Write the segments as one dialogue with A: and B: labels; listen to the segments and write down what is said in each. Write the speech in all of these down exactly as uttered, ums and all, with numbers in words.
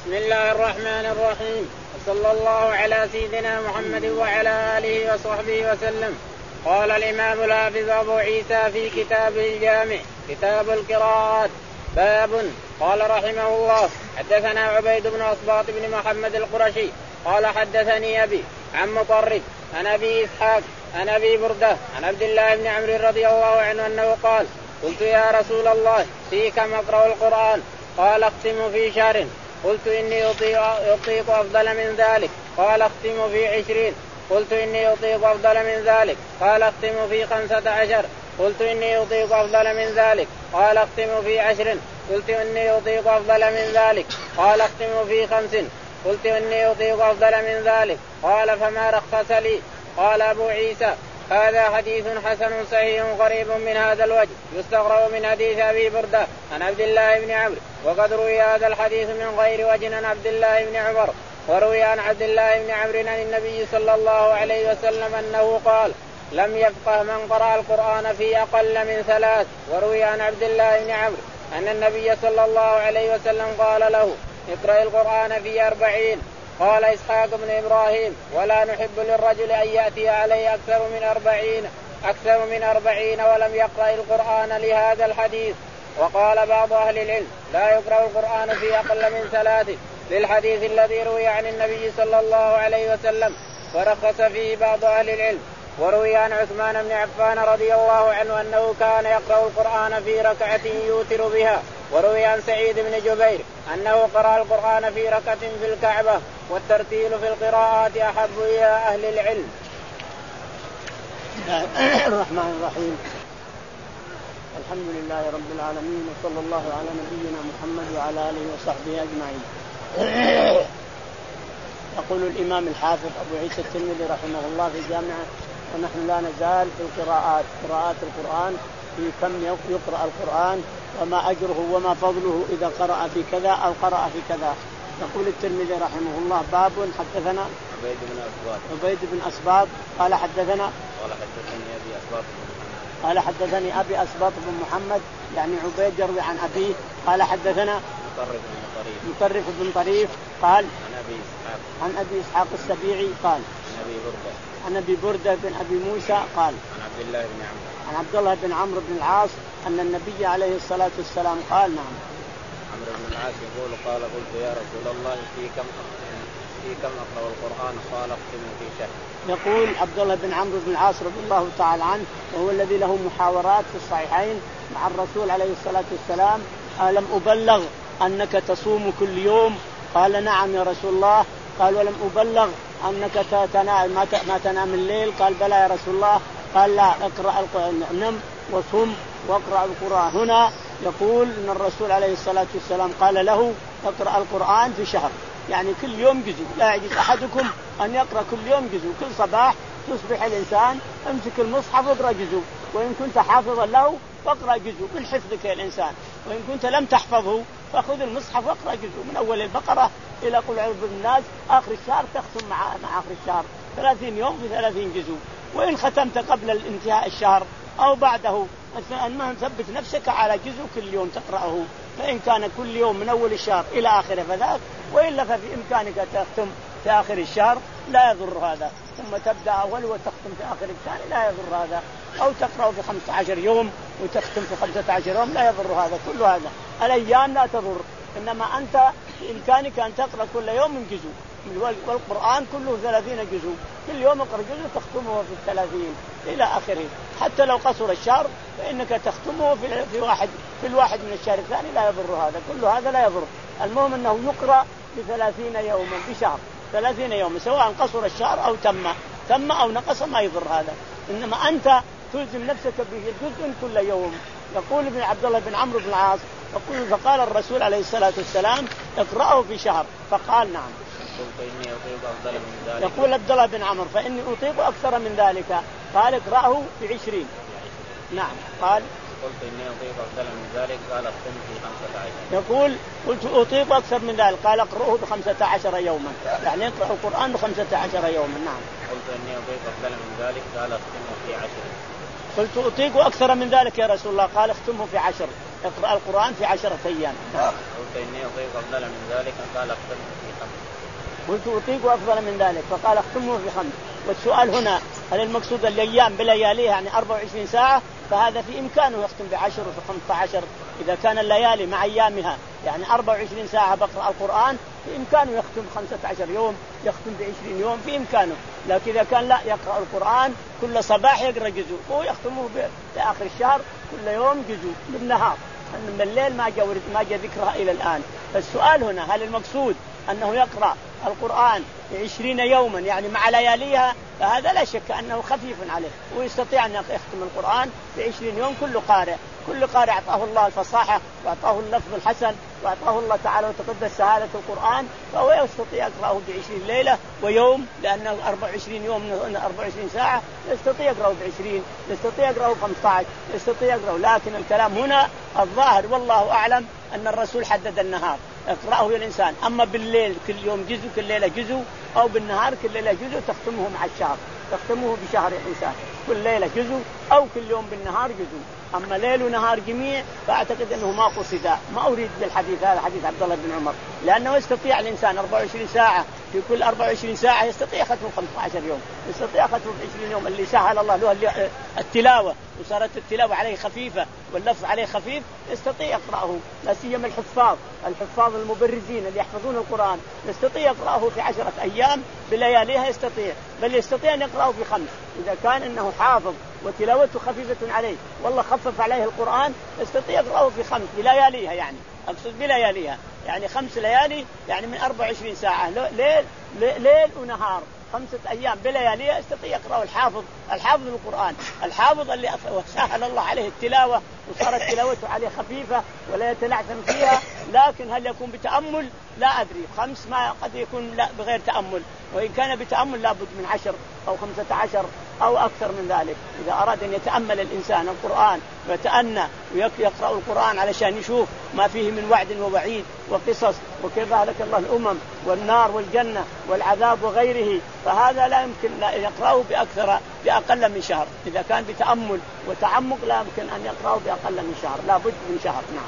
A: بسم الله الرحمن الرحيم، وصلى الله على سيدنا محمد وعلى آله وصحبه وسلم. قال الإمام الحافظ أبو عيسى في كتابه الجامع كتاب القراءات باب. قال رحمه الله حدثنا عبيد بن أصباط بن محمد القرشي قال حدثني أبي عن مطرف عن أبي إسحاق عن أبي بردة عن عبد الله بن عمرو رضي الله عنه أنه قال قلت يا رسول الله في كم أقرأ القرآن؟ قال اختم في شهر. قلت إني أطيق أفضل من ذلك. قال اختم في عشرين. قلت إني أطيق أفضل من ذلك. قال اختم في خمسة عشر. قلت إني أطيق أفضل من ذلك. قال اختم في عشر. قلت إني أطيق أفضل من ذلك. قال اختم في خمس. قلت إني أطيق أفضل من ذلك. قال فما رخص لي؟ قال أبو عيسى هذا حديث حسن صحيح قريب من هذا الوجه يستغرب من حديث أبي بردة عن عبد الله بن عمرو، وقد روي هذا الحديث من غير وجه عن عبد الله بن عمر، وروي عن عبد الله بن عمرو عن النبي صلى الله عليه وسلم أنه قال لم يفقه من قرأ القرآن في أقل من ثلاث. وروي عن عبد الله بن عمرو أن النبي صلى الله عليه وسلم قال له اقرأ القرآن في أربعين. قال إسحاق بن إبراهيم ولا نحب للرجل أن يأتي عليه أكثر من أربعين أكثر من أربعين ولم يقرأ القرآن لهذا الحديث. وقال بعض أهل العلم لا يقرأ القرآن في أقل من ثلاث للحديث الذي روي عن النبي صلى الله عليه وسلم، ورخص فيه بعض أهل العلم. وروي عن عثمان بن عفان رضي الله عنه أنه كان يقرأ القرآن في ركعة يوتر بها. وروي عن سعيد بن جبير أنه قرأ القرآن في ركعة في الكعبة. والترتيل في القراءات أحب إلى أهل العلم.
B: الرحمن الرحيم، الحمد لله رب العالمين، وصلى الله على نبينا محمد وعلى آله وصحبه أجمعين. يقول الإمام الحافظ أبو عيسى الترمذي رحمه الله في جامعه ونحن لا نزال في القراءات قراءات القرآن، في كم يقرأ القرآن وما أجره وما فضله إذا قرأ في كذا أو قرأ في كذا. يقول الترمذي رحمه الله باب. حدثنا
A: عبيد بن أصباط
B: عبيد بن أصباط قال حدثنا
A: قال حدثني أبي أصباط
B: قال حدثني أبي أصباط بن محمد يعني عبيد يروي عن أبيه قال حدثنا
A: مطرف بن طريف
B: مطرف بن طريف قال
A: عن أبي إسحاق
B: عن أبي إسحاق السبيعي قال
A: عن أبي بردة
B: عن أبي بردة بن أبي موسى قال
A: عن عبد الله بن عمرو
B: عن عبد الله بن عمرو بن العاص أن النبي عليه الصلاة والسلام قال. نعم.
A: عمرو بن العاص يقول قال قلت يا رسول الله في كم في كم أقرأ القرآن؟ قال اختم في شهر.
B: يقول عبد الله بن عمرو بن العاص رضي الله تعالى عنه وهو الذي له محاورات في الصحيحين مع الرسول عليه الصلاة والسلام: ألم أبلغ أنك تصوم كل يوم؟ قال نعم يا رسول الله. قال ولم أبلغ أنك تنام ما تنام الليل؟ قال بلى يا رسول الله. قال لا، اقرأ القرآن، نم وصم واقرأ القرآن. هنا يقول ان الرسول عليه الصلاة والسلام قال له اقرأ القرآن في شهر، يعني كل يوم جزء. لا يجوز احدكم ان يقرأ كل يوم جزء، كل صباح تصبح الانسان امسك المصحف واقرأ جزء، وان كنت حافظا له فاقرأ جزء من حفظك يا الانسان، وان كنت لم تحفظه فخذ المصحف واقرأ جزء من اول البقرة الى قل اعوذ بالناس اخر الشهر، تختم مع مع اخر الشهر ثلاثين يوم في ثلاثين جزء. وان ختمت قبل الانتهاء الشهر او بعده المهم ثبت نفسك على جزء كل يوم تقرأه، فإن كان كل يوم من أول الشهر إلى آخره فذاك، وإلا ففي إمكانك تختم في آخر الشهر لا يضر هذا، ثم تبدأ أول وتختم في آخر الشهر لا يضر هذا، أو تقرأ في خمسة عشر يوم وتختم في خمسة عشر يوم لا يضر هذا. كل هذا الأيام لا تضر، إنما أنت بإمكانك أن تقرأ كل يوم جزء، والقرآن كله ثلاثين جزء، كل يوم اقرأ جزء تختمه في الثلاثين إلى آخره. حتى لو قصر الشهر فإنك تختمه في في واحد في الواحد من الشهر الثاني لا يضر هذا، كل هذا لا يضر. المهم أنه يقرأ بثلاثين يوما بشهر، ثلاثين يوما سواء قصر الشهر أو تم تم أو نقص ما يضر هذا، إنما أنت تلزم نفسك بجزء كل يوم. يقول ابن عبد الله بن عمرو بن العاص يقول فقال الرسول عليه الصلاة والسلام اقرأه في شهر، فقال نعم.
A: إني أطيق أفضل من ذلك.
B: يقول عبد الله بن عمرو فإني أطيق أكثر من ذلك. قال اقرأه في عشرين. نعم. قال
A: قلت إني أطيق أفضل من ذلك. قال اختم في خمسة عشر.
B: يقول قلت أطيق أكثر من ذلك. قال اقرأه بخمسة عشر يوما، يعني اقرأ القرآن بخمسة عشر يوما. نعم.
A: قلت إني أطيق أفضل من ذلك. قال اختمه في عشر.
B: قلت أطيق أكثر من ذلك يا رسول الله. قال اختمه في عشر، اقرأ القرآن في عشرة أيام.
A: قلت إني أطيق أفضل من ذلك قال أختمه في خمس.
B: قلت أطيق أفضل من ذلك فقال أختمه في خمس. والسؤال هنا هل المقصود الأيام بلياليها يعني أربع وعشرين ساعة؟ فهذا في إمكانه يختم بعشر وفي خمسة عشر إذا كان الليالي مع أيامها يعني أربع وعشرين ساعة بقرأ القرآن في إمكانه يختم خمسة عشر يوم يختم بعشرين يوم في إمكانه. لكن إذا كان لا يقرأ القرآن كل صباح يقرأ جزء هو يختمه في آخر الشهر كل يوم جزء بالنهار من الليل ما جاء ما جاء ذكرها إلى الآن. فالسؤال هنا هل المقصود أنه يقرأ القرآن عشرين يوما يعني مع لياليها؟ فهذا لا شك أنه خفيف عليه ويستطيع أن يختم القرآن في عشرين يوم. كل قارئ كل قارئ أعطاه الله الفصاحة وأعطاه اللفظ الحسن وأعطاه الله تعالى وتقدس سهالة القرآن فهو يستطيع يقرأه بعشرين ليلة ويوم لأن أربع وعشرين يوم أربع وعشرين ساعة يستطيع يقرأه بعشرين يستطيع يقرأه بخمسة عشر يستطيع يقرأه. لكن الكلام هنا الظاهر والله أعلم أن الرسول حدد النهار اقرأه يا الإنسان. أما بالليل كل يوم جزء كل ليلة جزء أو بالنهار كل ليلة جزء تختمه مع الشهر تختمه بشهر الإنسان كل ليلة جزء أو كل يوم بالنهار جزء. أما ليل ونهار جميع فأعتقد أنه ما قصد ما أريد بالحديث هذا حديث عبد الله بن عمر لأنه يستطيع الإنسان أربع وعشرين ساعة في كل أربع وعشرين ساعة يستطيع ختمه خمسة عشر يوم يستطيع ختمه بعشرين يوم. اللي سهل الله له التلاوة وصارت التلاوة عليه خفيفة واللفظ عليه خفيف يستطيع يقرأه. لا سيما الحفاظ الحفاظ المبرزين اللي يحفظون القرآن يستطيع يقرأه في عشرة أيام بلياليها يستطيع بل يستطيع أن يقرأه في خمس إذا كان إنه حافظ وتلاوته خفيفة عليه والله خفف عليه القرآن يستطيع يقرأه في خمس بلياليها يعني أقصد بلياليها يعني خمس ليالي يعني من أربع وعشرين ساعة ليل ليل ونهار خمسة أيام بلياليها يستطيع يقرأه الحافظ الحافظ القرآن الحافظ اللي سهل الله عليه التلاوة وصارت تلاوته عليه خفيفة ولا يتلعثم فيها. لكن هل يكون بتأمل؟ لا أدري. خمس ما قد يكون لا بغير تأمل وإن كان بتأمل لابد من عشر أو خمسة عشر أو أكثر من ذلك. إذا أراد أن يتأمل الإنسان القرآن ويتأنى ويقرأ القرآن علشان يشوف ما فيه من وعد ووعيد وقصص وكيف أهلك الله الأمم والنار والجنة والعذاب وغيره فهذا لا يمكن لا يقرأه بأكثر بأقل من شهر. إذا كان بتأمل وتعمق لا يمكن أن يقرأه بأقل من شهر لا بد من شهر. نعم.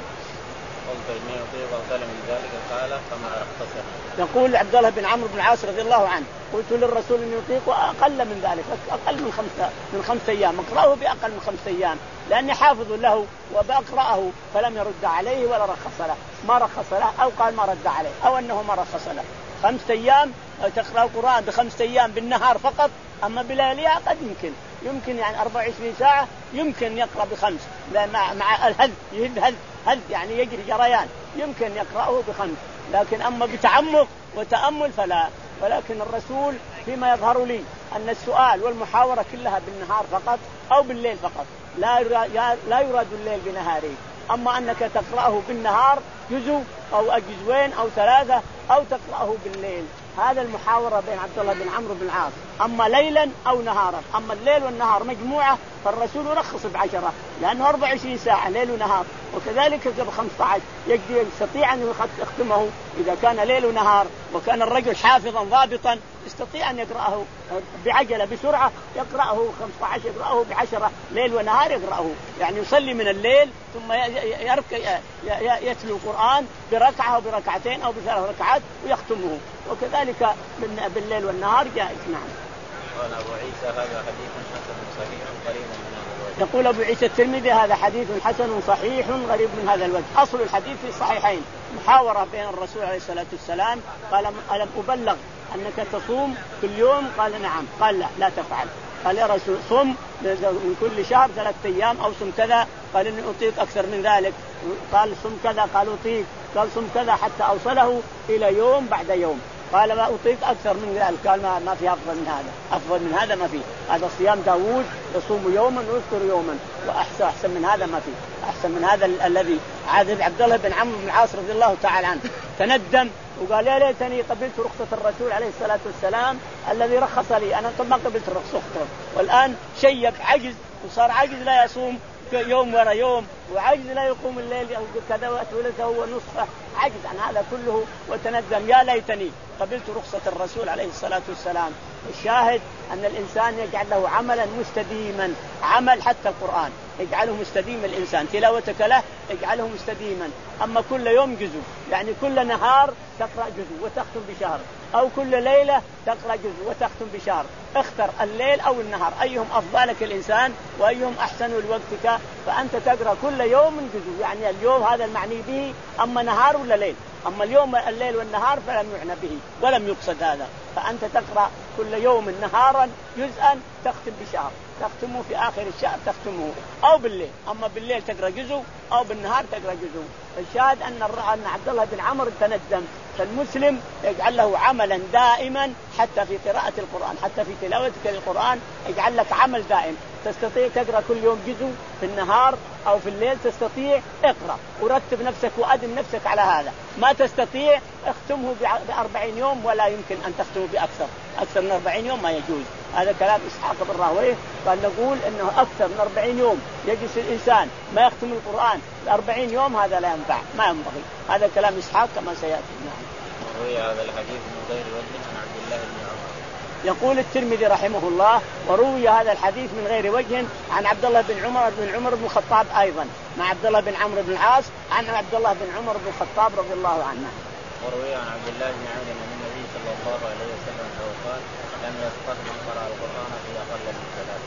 A: قلت إني أطيق أفضل من ذلك قال فما أختصر.
B: يقول عبد الله بن عمرو بن العاص رضي الله عنه قلت للرسول إني أطيق أقل من ذلك أقل من خمسة من خمسة أيام أقرأه بأقل من خمسة أيام لأني حافظ له وبأقرأه فلم يرد عليه ولا رخص له ما رخص له أو قال ما رد عليه أو أنه ما رخص له. خمسة أيام تقرأ القرآن بخمسة أيام بالنهار فقط أما بلياليها قد يمكن يمكن يعني أربع وعشرين ساعة يمكن يقرأ بخمس مع مع الهد يهد هد هد يعني يجري جريان يمكن يقرأه بخمس. لكن أما بتعمق وتأمل فلا. ولكن الرسول فيما يظهر لي أن السؤال والمحاورة كلها بالنهار فقط أو بالليل فقط لا لا يراد الليل بنهاره. أما أنك تقرأه بالنهار جزء أو جزئين أو ثلاثة أو تقرأه بالليل هذا المحاورة بين عبد الله بن عمرو بن العاص. أما ليلا أو نهارا أما الليل والنهار مجموعة فالرسول رخص بعشرة لأنه أربع وعشرين ساعة ليل ونهار وكذلك بخمسة عشر يستطيع أن يختمه إذا كان ليل ونهار وكان الرجل حافظا ضابطا يستطيع أن يقرأه بعجلة بسرعة يقرأه خمسة عشر يقرأه بعشرة ليل ونهار يقرأه يعني يصلي من الليل ثم يركع يتلو القرآن بركعة أو بركعتين أو بثلاث ركعات ويختمه وكذلك بالليل والنهار جائز. نعم.
A: قال أبو عيسى هذا حديث حسن صحيح قريب من هذا الوجه.
B: يقول أبو عيسى الترمذي هذا حديث حسن صحيح غريب من هذا الوجه. أصل الحديث في الصحيحين محاورة بين الرسول عليه الصلاة والسلام قال ألم أبلغ أنك تصوم كل يوم؟ قال نعم. قال لا لا تفعل. قال يا رسول صم من كل شهر ثلاثة أيام أو صم كذا. قال إني أطيق أكثر من ذلك. قال صم كذا. قال أطيق. قال صم كذا حتى أوصله إلى يوم بعد يوم. قال ما أطيق أكثر من ذلك. قال ما, ما في أفضل من هذا أفضل من هذا ما في. هذا صيام داود يصوم يوما ويفطر يوما وأحسن أحسن من هذا ما في. أحسن من هذا الذي عاد عبد الله بن عمرو بن العاص رضي الله تعالى عنه تندم وقال يا ليتني قبلت رخصة الرسول عليه الصلاة والسلام الذي رخص لي أنا ما قبلت رخصته والآن شيب عجز وصار عجز لا يصوم يوم ورا يوم وعجز لا يقوم الليل أو كذا وثلثه ونصفه عجز عن هذا كله وتندم يا ليتني قبلت رخصة الرسول عليه الصلاة والسلام. الشاهد أن الإنسان يجعل له عملا مستديما، عمل حتى القرآن يجعله مستديم، الإنسان تلاوتك له يجعله مستديما. أما كل يوم جزء، يعني كل نهار تقرأ جزء وتختم بشهر، أو كل ليلة تقرأ جزء وتختم بشهر، اختر الليل أو النهار أيهم أفضلك الإنسان وأيهم أحسن لوقتك، فأنت تقرأ كل يوم جزء. يعني اليوم هذا المعني به أما نهار ولا ليل، أما اليوم الليل والنهار فلم يعنى به ولم يقصد هذا، فأنت تقرأ كل يوم نهارا جزءا تختم بشهر، تختمه في آخر الشهر تختمه، أو بالليل، أما بالليل تقرأ جزء أو بالنهار تقرأ جزء. الشاهد أن أن عبد الله بن عمرو تندم، فالمسلم يجعل له عملا دائما حتى في قراءة القرآن، حتى في تلاوتك للقرآن يجعل لك عمل دائم. تستطيع تقرأ كل يوم جزء في النهار أو في الليل، تستطيع اقرأ ورتب نفسك وأدم نفسك على هذا. ما تستطيع اختمه بأربعين يوم، ولا يمكن أن تختمه بأكثر، أكثر من أربعين يوم ما يجوز. هذا كلام إسحاق بن راهويه، قال نقول إنه أكثر من أربعين يوم يجلس الإنسان ما يختم القرآن بأربعين يوم، هذا لا ينفع، ما ينبغي. هذا كلام إسحاق كما سيأتي. نعم.
A: وروي هذا الحديث من غير وجه عن عبد الله بن عمر.
B: يقول الترمذي رحمه الله: وروي هذا الحديث من غير وجه عن عبد الله بن عمر بن عمر بن الخطاب أيضا، مع عبد الله بن عمرو بن العاص عن عبد الله بن عمر بن الخطاب رضي الله عنه.
A: وروي عن عبد الله بن عمرو أن النبي صلى الله عليه وسلم قال: لم يفقه من قرأ القرآن في أقل من ثلاث.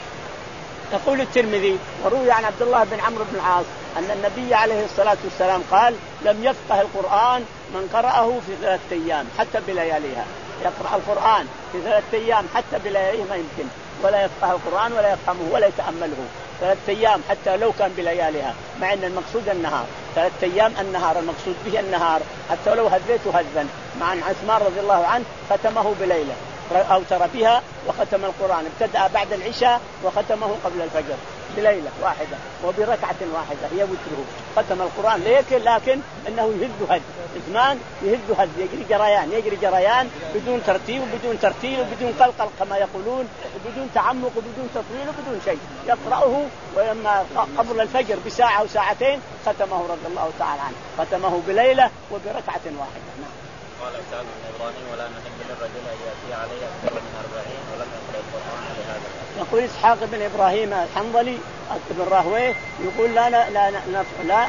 B: يقول الترمذي: وروي عن عبد الله بن عمرو بن العاص أن النبي عليه الصلاة والسلام قال: لم يفقه القرآن من قرأه في ثلاثة أيام حتى بلياليها. يقرأ القرآن في ثلاثة أيام حتى بلياليه ما يمكن، ولا يفقه القرآن ولا يفهمه ولا يتأمله. ثلاثة أيام حتى لو كان بلياليها، مع أن المقصود النهار. ثلاثة أيام النهار، المقصود به النهار، حتى لو هديته هذا. مع أن عثمان رضي الله عنه ختمه بليلة، أوتر بها وختم القرآن، ابتدأ بعد العشاء وختمه قبل الفجر بليلة واحدة وبركعة واحدة هي وتره، ختم القرآن. لكن لكن إنه يهد هد، عثمان يهد هد، يجري جريان، يجري جريان بدون ترتيب وبدون ترتيل وبدون قلقل كما يقولون، وبدون تعمق وبدون تطويل وبدون شيء، يقرأه. ولما قبل الفجر بساعة وساعتين ختمه رضي الله تعالى عنه، ختمه بليلة وبركعة واحدة. نعم.
A: قال إسحاق بن إبراهيم: ولا نحب للرجل أن يأتي عليه أكثر من أربعين ولم يقرأ القرآن لهذا.
B: يقول إسحاق بن إبراهيم الحنظلي بن راهويه يقول: لا لا لا لا, لا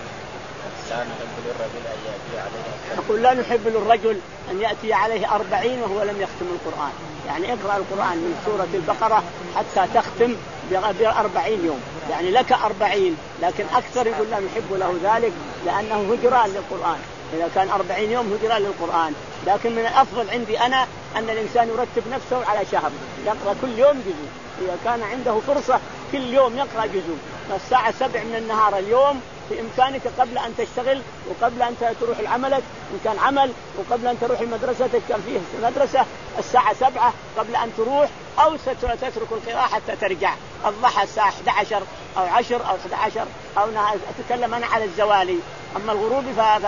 A: لا نحب للرجل أن يأتي عليه أكثر.
B: يقول: لا نحب للرجل أن يأتي عليه أربعين وهو لم يختم القرآن. يعني اقرأ القرآن من سورة البقرة حتى تختم بأربعين يوم، يعني لك أربعين، لكن أكثر يقول لا نحب له ذلك لأنه هجران للقرآن. إذا كان أربعين يوم هجران للقرآن، لكن من الأفضل عندي أنا أن الإنسان يرتب نفسه على شهر، يقرأ كل يوم جزء. إذا كان عنده فرصة كل يوم يقرأ جزء، الساعة سبع من النهار اليوم في إمكانك قبل أن تشتغل وقبل أن تروح العملك إن كان عمل، وقبل أن تروح مدرستك كان فيه مدرسة الساعة سبعة قبل أن تروح، أو ستترك القراءة حتى ترجع الضحى الساعة أحد عشر أو عشر أو أحد عشر، أو أتكلم أنا على الزوالي. أما الغروب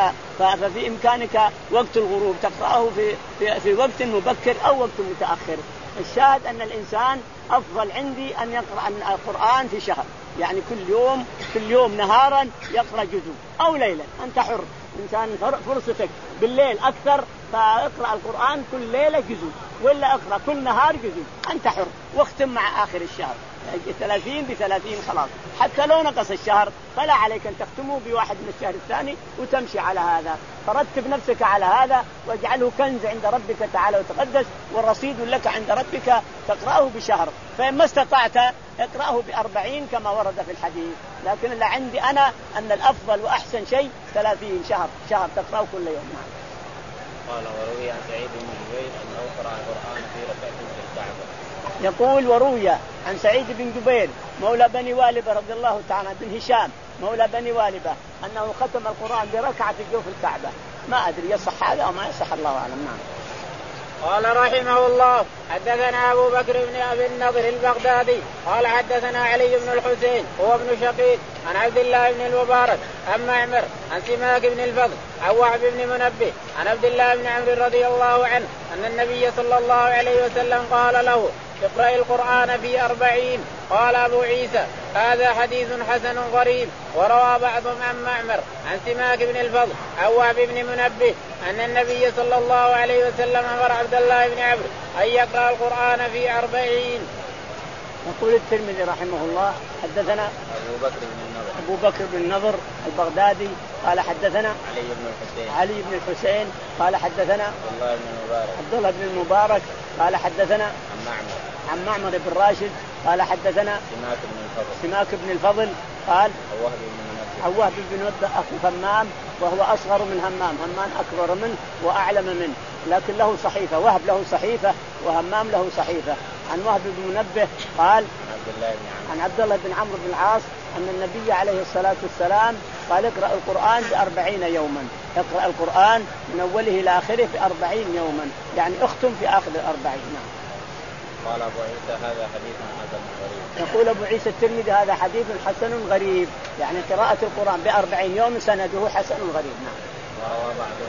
B: ففي إمكانك وقت الغروب تقرأه في, في, في وقت مبكر أو وقت متأخر. الشاهد أن الإنسان أفضل عندي أن يقرأ القرآن في شهر، يعني كل يوم كل يوم نهارا يقرأ جزء أو ليلة، أنت حر. إنسان فرصتك بالليل أكثر فاقرأ القرآن كل ليلة جزء، ولا اقرأ كل نهار جزء، أنت حر. واختم مع آخر الشهر ثلاثين بثلاثين خلاص، حتى لو نقص الشهر فلا عليك أن تختمه بواحد من الشهر الثاني وتمشي على هذا. فرتب نفسك على هذا واجعله كنز عند ربك تعالى وتقدس، والرصيد لك عند ربك تقرأه بشهر. فإما استطعت اقرأه بأربعين كما ورد في الحديث، لكن اللي عندي أنا أن الأفضل وأحسن شيء ثلاثين شهر شهر تقرأه كل يوم.
A: قال: وروي عن سعيد بن جبير أنه قرأ القرآن في ركعة في الكعبة.
B: يقول: وروي عن سعيد بن جبير مولى بني والبة رضي الله تعالى بن هشام مولى بني والبة أنه ختم القرآن بركعة في جوف الكعبة. ما أدري يصح هذا أو ما يصح، الله أعلم. نعم.
A: قال رحمه الله: حدثنا أبو بكر بن أبي النضر البغدادي قال حدثنا علي بن الحسين هو ابن شقيق عن عبد الله بن المبارك عن معمر عن سماك بن الفضل عن وهب بن منبه عن عبد الله بن عمرو رضي الله عنه أن النبي صلى الله عليه وسلم قال له: اقرأ القرآن في أربعين. قال أبو عيسى هذا حديث حسن غريب. وروى بعضهم عن معمر عن سماك بن الفضل عن وهب بن منبه أن النبي صلى الله عليه وسلم أمر عبد الله بن عمرو أن يقرأ القرآن في أربعين.
B: يقول الترمذي رحمه الله حدثنا
A: أبو بكر بن النضر
B: أبو بكر بن النضر البغدادي قال حدثنا
A: علي بن الحسين
B: علي بن الحسين قال حدثنا
A: عبد الله بن المبارك
B: عبد الله بن المبارك قال حدثنا
A: عن معمر
B: عن معمر بن راشد قال حدثنا
A: سماك بن الفضل
B: سماك بن الفضل قال
A: وهب بن منبه
B: عن وهب بن منبه أخو همام وهو أصغر من همام، همام أكبر منه وأعلم منه لكن له صحيفة، وهب له صحيفة وهمام له صحيفة. عن وهب بن منبه قال
A: عبد الله بن عمرو
B: عن عبد الله بن عمرو بن العاص أن النبي عليه الصلاة والسلام قال اقرأ القرآن بأربعين يوما، اقرأ القرآن من أوله إلى آخره في أربعين يوما، يعني اختم في آخر الأربعين. نعم.
A: قال أبو عيسى هذا حديث حسن غريب.
B: يقول أبو عيسى الترمذي هذا حديث حسن غريب، يعني قراءة القرآن بأربعين يوم سنده حسن غريب. نعم.
A: وروى بعضهم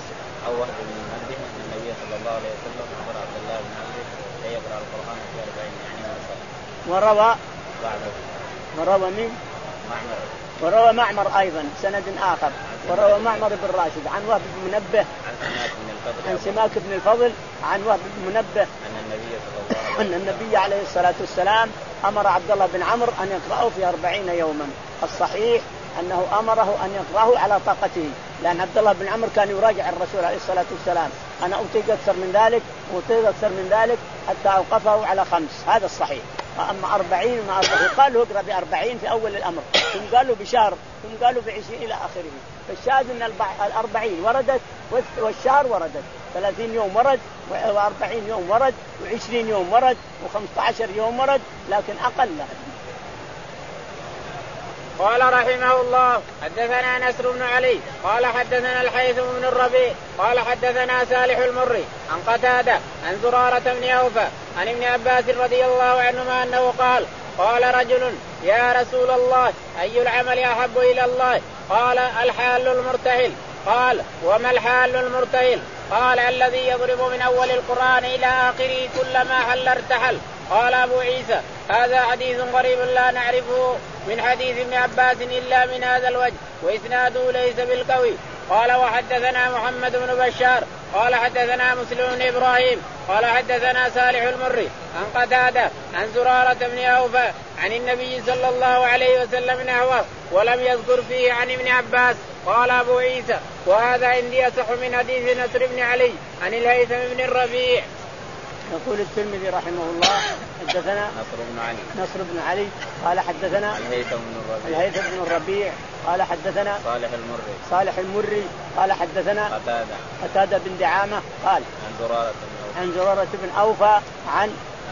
A: أو وهب بن منبه أن النبي صلى الله عليه وسلم أمر عبد الله بن عمرو أن يقرأ القرآن في أربعين يعني مرسلا.
B: وروى
A: بعضهم
B: وروى من
A: معمر
B: وروى معمر أيضا سند آخر، وروى معمر بن راشد عن وهب بن منبه
A: عن سماك بن الفضل
B: عن سماك بن الفضل عن وهب بن منبه
A: أن النبي صلى الله عليه
B: أن
A: وسلم
B: النبي عليه الصلاة والسلام أمر عبد الله بن عمرو أن يقرأه في أربعين يوما. الصحيح أنه أمره أن يقرأه على طاقته، لأن عبد الله بن عمرو كان يراجع الرسول عليه الصلاة والسلام، أنا أطيق أكثر من ذلك وأطيق أكثر من ذلك حتى أوقفه على خمس، هذا الصحيح. أما أربعين ما أربعين قالوا اقرأ بأربعين في أول الأمر، ثم قالوا بشهر، ثم قالوا بعشرين إلى آخره. فالشاهد أن الأربعين وردت والشهر وردت، ثلاثين يوم ورد وأربعين يوم ورد وعشرين يوم ورد وخمسة عشر يوم ورد، لكن أقل.
A: قال رحمه الله حدثنا نصر بن علي قال حدثنا الحيثم بن الربيع قال حدثنا صالح المري عن قتادة عن زرارة بن أوفى عن ابن عباس رضي الله عنهما أنه قال قال رجل يا رسول الله أي العمل أحب إلى الله؟ قال الحال المرتهل. قال وما الحال المرتهل؟ قال الذي يضرب من أول القرآن إلى آخره كلما حل ارتحل. قال أبو عيسى هذا حديث غريب لا نعرفه من حديث ابن عباس إلا من هذا الوجه وإسناده ليس بالقوي. قال وحدثنا محمد بن بشار قال حدثنا مسلم بن إبراهيم قال حدثنا صالح المري عن قتادة عن زرارة بن أوفى عن النبي صلى الله عليه وسلم نحوه ولم يذكر فيه عن ابن عباس. قال أبو عيسى وهذا عندي أصح من حديث نصر بن علي عن الهيثم بن الربيع.
B: يقول الترمذي رحمه الله حدثنا
A: نصر بن علي
B: نصر بن علي قال حدثنا
A: الهيثم بن الربيع
B: الهيثم بن الربيع قال حدثنا
A: صالح المري
B: صالح المري قال حدثنا
A: قتادة
B: قتادة بن دعامة قال
A: عن زرارة بن
B: عن زرارة بن أوفى عن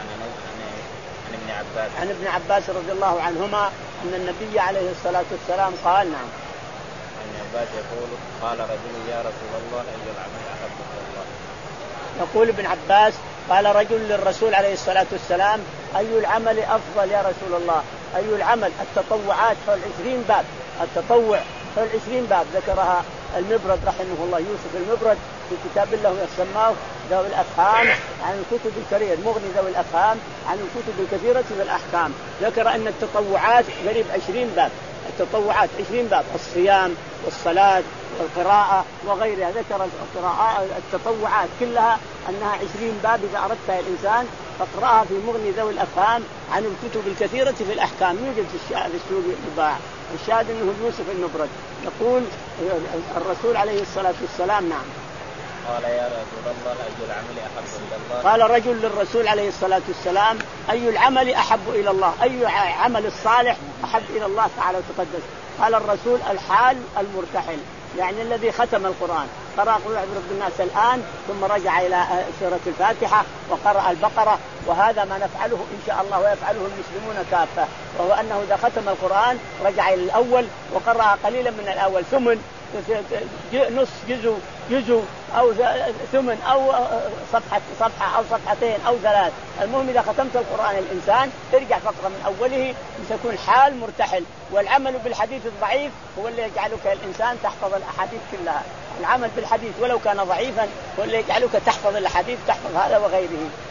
A: عن ابن عباس
B: عن ابن عباس رضي الله عنهما أن النبي عليه الصلاة والسلام قال نعم
A: ابن عباس يقول قال رجل يا رسول الله أي العمل أحب إلى الله؟
B: يقول ابن عباس قال رجل للرسول عليه الصلاة والسلام أي العمل أفضل يا رسول الله؟ أي العمل؟ التطوعات حول عشرين باب، التطوع حول عشرين باب ذكرها المبرد رحمه الله يوسف المبرد في كتاب له يسماه ذوي الأفهام عن الكتب الكثيرة مغني ذوي الأفهام عن الكتب الكثيرة في الأحكام. ذكر أن التطوعات قريب عشرين باب، التطوعات عشرين باب، الصيام والصلاة والقراءة وغيرها. ذكر القراءة التطوعات كلها أنها عشرين باب إذا أردتها الإنسان فاقرأها في مغني ذوي الأفهام عن الكتب الكثيرة في الأحكام يوجد في السوق يباع. الشاهد أنه يوسف المبرد يقول الرسول عليه الصلاة والسلام نعم
A: قال يا رسول الله أي العمل أحب إلى الله؟
B: قال رجل للرسول عليه الصلاة والسلام أي العمل أحب إلى الله؟ أي عمل الصالح أحب إلى الله تعالى وتقدس؟ قال الرسول الحال المرتحل، يعني الذي ختم القرآن قرأ قل أعوذ برب الناس الآن ثم رجع إلى سورة الفاتحة وقرأ البقرة، وهذا ما نفعله إن شاء الله ويفعله المسلمون كافة، وهو أنه إذا ختم القرآن رجع إلى الأول وقرأ قليلا من الأول ثمن نص جزء جزء أو ثمن أو صفحة صفحة أو صفحتين أو ثلاث. المهم إذا ختمت القرآن الإنسان ارجع فقرة من أوله سيكون حال مرتحل. والعمل بالحديث الضعيف هو اللي يجعلك الإنسان تحفظ الأحاديث كلها. العمل بالحديث ولو كان ضعيفا هو اللي يجعلك تحفظ الحديث تحفظ هذا وغيره.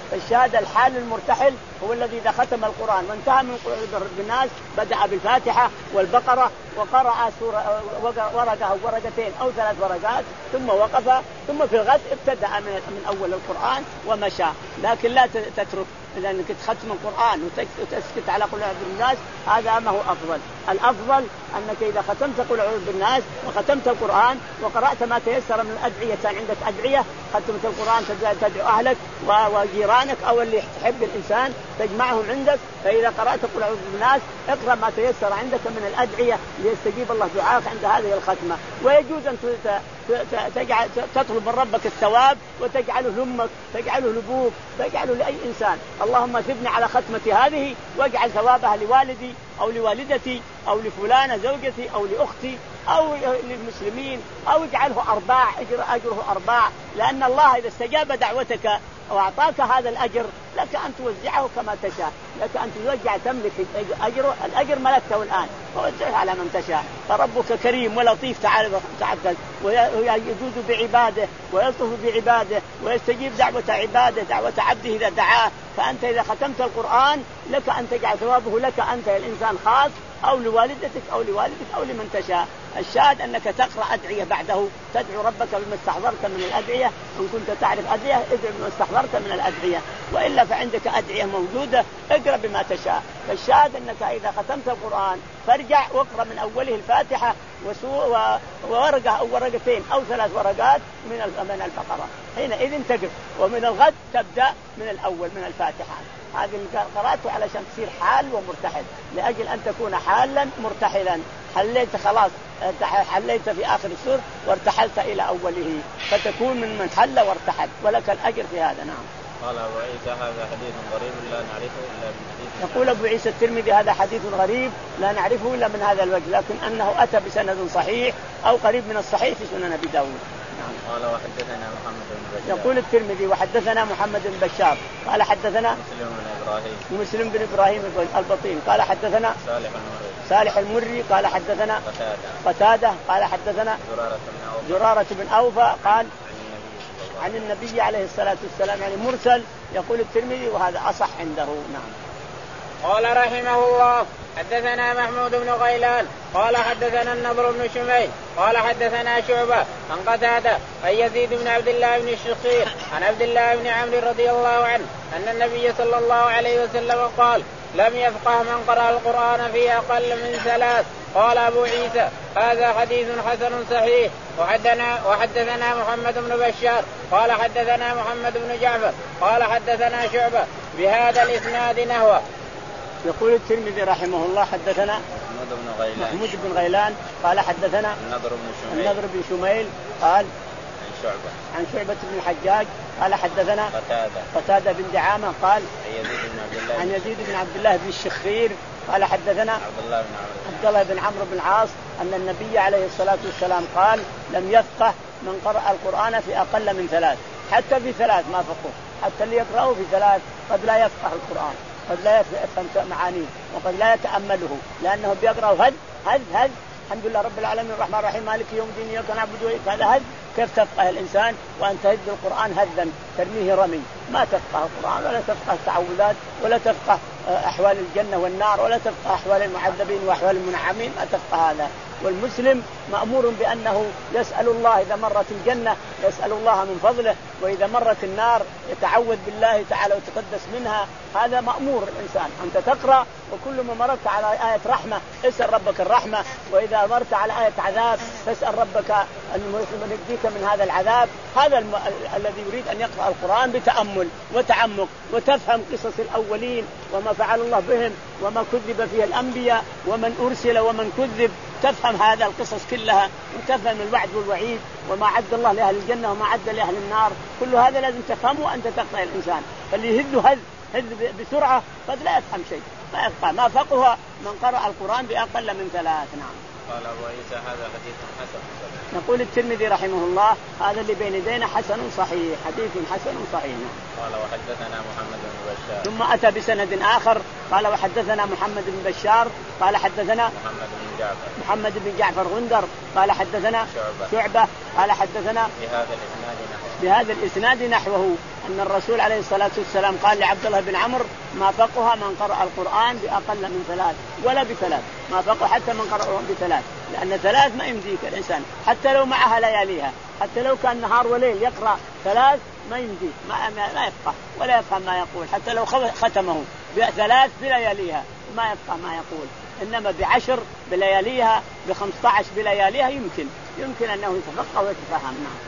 B: فالشاهد الحال المرتحل هو الذي إذا ختم القرآن وانتهى من قعود بالناس بدأ بالفاتحة والبقرة وقرأ سورة ورقة أو ورقتين أو ثلاث ورقات ثم وقف، ثم في الغد ابتدأ من أول القرآن ومشى. لكن لا تترك لأنك تختم القرآن وتسكت على قل أعوذ بالناس، هذا ما هو أفضل. الأفضل أنك إذا ختمت قل أعوذ بالناس وختمت القرآن وقرأت ما تيسر من الأدعية، كان عندك أدعية ختمت القرآن تدعو أهلك وجيرانك أو اللي تحب الإنسان تجمعهم عندك، فإذا قرأت قل أعوذ بالناس اقرأ ما تيسر عندك من الأدعية ليستجيب الله دعاءك عند هذه الختمة. ويجوز أن تجعل تطلب من ربك الثواب وتجعله لأمك، تجعله لأبوك، تجعله لأي إنسان. اللهم ثبني على ختمة هذه واجعل ثوابها لوالدي أو لوالدتي أو لفلانة زوجتي أو لأختي أو للمسلمين، أو اجعله أرباع أجر أجره أرباع، لأن الله إذا استجاب دعوتك وأعطاك هذا الأجر لك أن توزعه كما تشاء، لك أن توزع تملك أجره، الأجر ملكته الآن ووزعه على من تشاء. فربك كريم ولطيف تعالى تعدد ويجود بعباده ويلطف بعباده ويستجيب دعوة عباده دعوة عبده إذا دعاه. فأنت إذا ختمت القرآن لك أن تجعل ثوابه لك أنت الإنسان خاص أو لوالدتك أو لوالدك أو لمن تشاء. الشاهد أنك تقرأ أدعية بعده، تدعو ربك بما استحضرت من الأدعية، إن كنت تعرف أدعية ادعو بما استحضرت من الأدعية، وإلا فعندك أدعية موجودة اقرأ بما تشاء. فالشاهد أنك إذا ختمت القرآن فارجع واقرأ من أوله الفاتحة وورقة أو ورقتين أو ثلاث ورقات من من البقرة، حينئذ تقف، ومن الغد تبدأ من الأول من الفاتحة. هذه قرأته علشان تصير حال ومرتحل، لأجل أن تكون حالا مرتحلا، حليت خلاص حليت في آخر السور وارتحلت إلى أوله، فتكون من من حل وارتحل ولك الأجر في هذا. نعم.
C: قال أبو عيسى هذا حديث غريب لا نعرفه إلا من حديث.
B: يقول أبو عيسى الترمذي هذا حديث غريب لا نعرفه إلا من هذا الوجه، لكن أنه أتى بسند صحيح أو قريب من الصحيح في سنن أبي داود.
C: قال وحدثنا محمد بن بشار.
B: يقول الترمذي وحدثنا محمد بن بشار قال حدثنا
C: مسلم بن إبراهيم
B: مسلم بن إبراهيم البطين قال حدثنا
C: صالح المري
B: صالح المري قال حدثنا
C: قتادة
B: قتادة قال حدثنا زرارة بن أوفى قال عن النبي عليه الصلاة والسلام، يعني مرسل. يقول الترمذي وهذا أصح عنده. نعم.
A: قال رحمه الله حدثنا محمود بن غيلان قال حدثنا النضر بن شميل قال حدثنا شعبة عن قتادة عن يزيد بن عبد الله بن الشخير عن عبد الله بن عمرو رضي الله عنه أن النبي صلى الله عليه وسلم قال لم يفقه من قرأ القرآن في أقل من ثلاث. قال أبو عيسى هذا حديث حسن صحيح. وحدثنا, وحدثنا محمد بن بشار قال حدثنا محمد بن جعفر قال حدثنا شعبة بهذا الإسناد نحوه.
B: يقول الترمذي رحمه الله حدثنا
C: محمود بن غيلان
B: محمود بن غيلان قال حدثنا
C: النضر بن شميل
B: النضر بن شميل قال
C: عن شعبة
B: عن شعبة بن الحجاج قال حدثنا
C: قتادة
B: قتادة بن دعامة قال
C: عن يزيد بن عبد الله
B: عن يزيد بن عبد الله بن الشخير قال حدثنا
C: عبد الله بن عمرو
B: عبد الله بن عمرو بن العاص أن النبي عليه الصلاة والسلام قال لم يفقه من قرأ القرآن في أقل من ثلاث. حتى في ثلاث ما فقه، حتى اللي يقرأه في ثلاث قد لا يفقه القرآن، قد لا يفهم معانيه، وقد لا يتأمله، لأنه بيقرأ هد هد هد الحمد لله رب العالمين الرحمن الرحيم مالك يوم الدين إياك نعبد وإياك، هذا هد. كيف تفقه الإنسان وأن تهد القرآن هدا ترميه رمي؟ ما تفقه القرآن ولا تفقه التعوذات ولا تفقه أحوال الجنة والنار ولا تفقه أحوال المعذبين وأحوال المنعمين، ما تفقه هذا. والمسلم مأمور بأنه يسأل الله إذا مرت الجنة يسأل الله من فضله، وإذا مرت النار يتعوذ بالله تعالى وتقدس منها. هذا مأمور الإنسان. أنت تقرأ وكل ما مرت على آية رحمة اسأل ربك الرحمة، وإذا مرت على آية عذاب فاسأل ربك أن ينجيك من هذا العذاب. هذا الم... الذي يريد أن يقرأ القرآن بتأمل وتعمق وتفهم قصص الأولين وما فعل الله بهم وما كذب فيه الأنبياء ومن أرسل ومن كذب، تفهم هذا القصص كلها وتفهم الوعد والوعيد وما عد الله لأهل الجنة وما عد لأهل النار. كل هذا لازم تفهمه وأنت تقرأ الإنسان. فاللي يهد هد هد بسرعة قد لا يفهم شيء، ما يفقه. ما فقه من قرأ القرآن بأقل من ثلاث. نعم.
C: قال أبو عيسى هذا حديث حسن صحيح.
B: يقول الترمذي رحمه الله هذا اللي بين يدينا حسن صحيح، حديث حسن صحيح.
C: قال وحدثنا محمد بن بشار
B: ثم أتى بسند آخر قال وحدثنا محمد بن بشار قال حدثنا
C: محمد بن جعفر
B: محمد بن جعفر غندر قال حدثنا
C: شعبة,
B: شعبة قال حدثنا
C: بهذا الإسناد نحوه
B: بهذا الإسناد نحوه. أن الرسول عليه الصلاة والسلام قال لعبد الله بن عمرو ما فقه من قرأ القرآن بأقل من ثلاث ولا بثلاث، ما فقه حتى من قرأه بثلاث، لأن ثلاث ما يمديك الإنسان حتى لو معها لياليها، حتى لو كان نهار وليل يقرأ ثلاث ما يمديك، ما, ما يفقه ولا يفهم ما يقول، حتى لو ختمه بثلاث بلياليها ما يفقه ما يقول، إنما بعشر بلياليها بخمسة عشر بلياليها يمكن يمكن أنه يتفقه ويتفهم. نعم.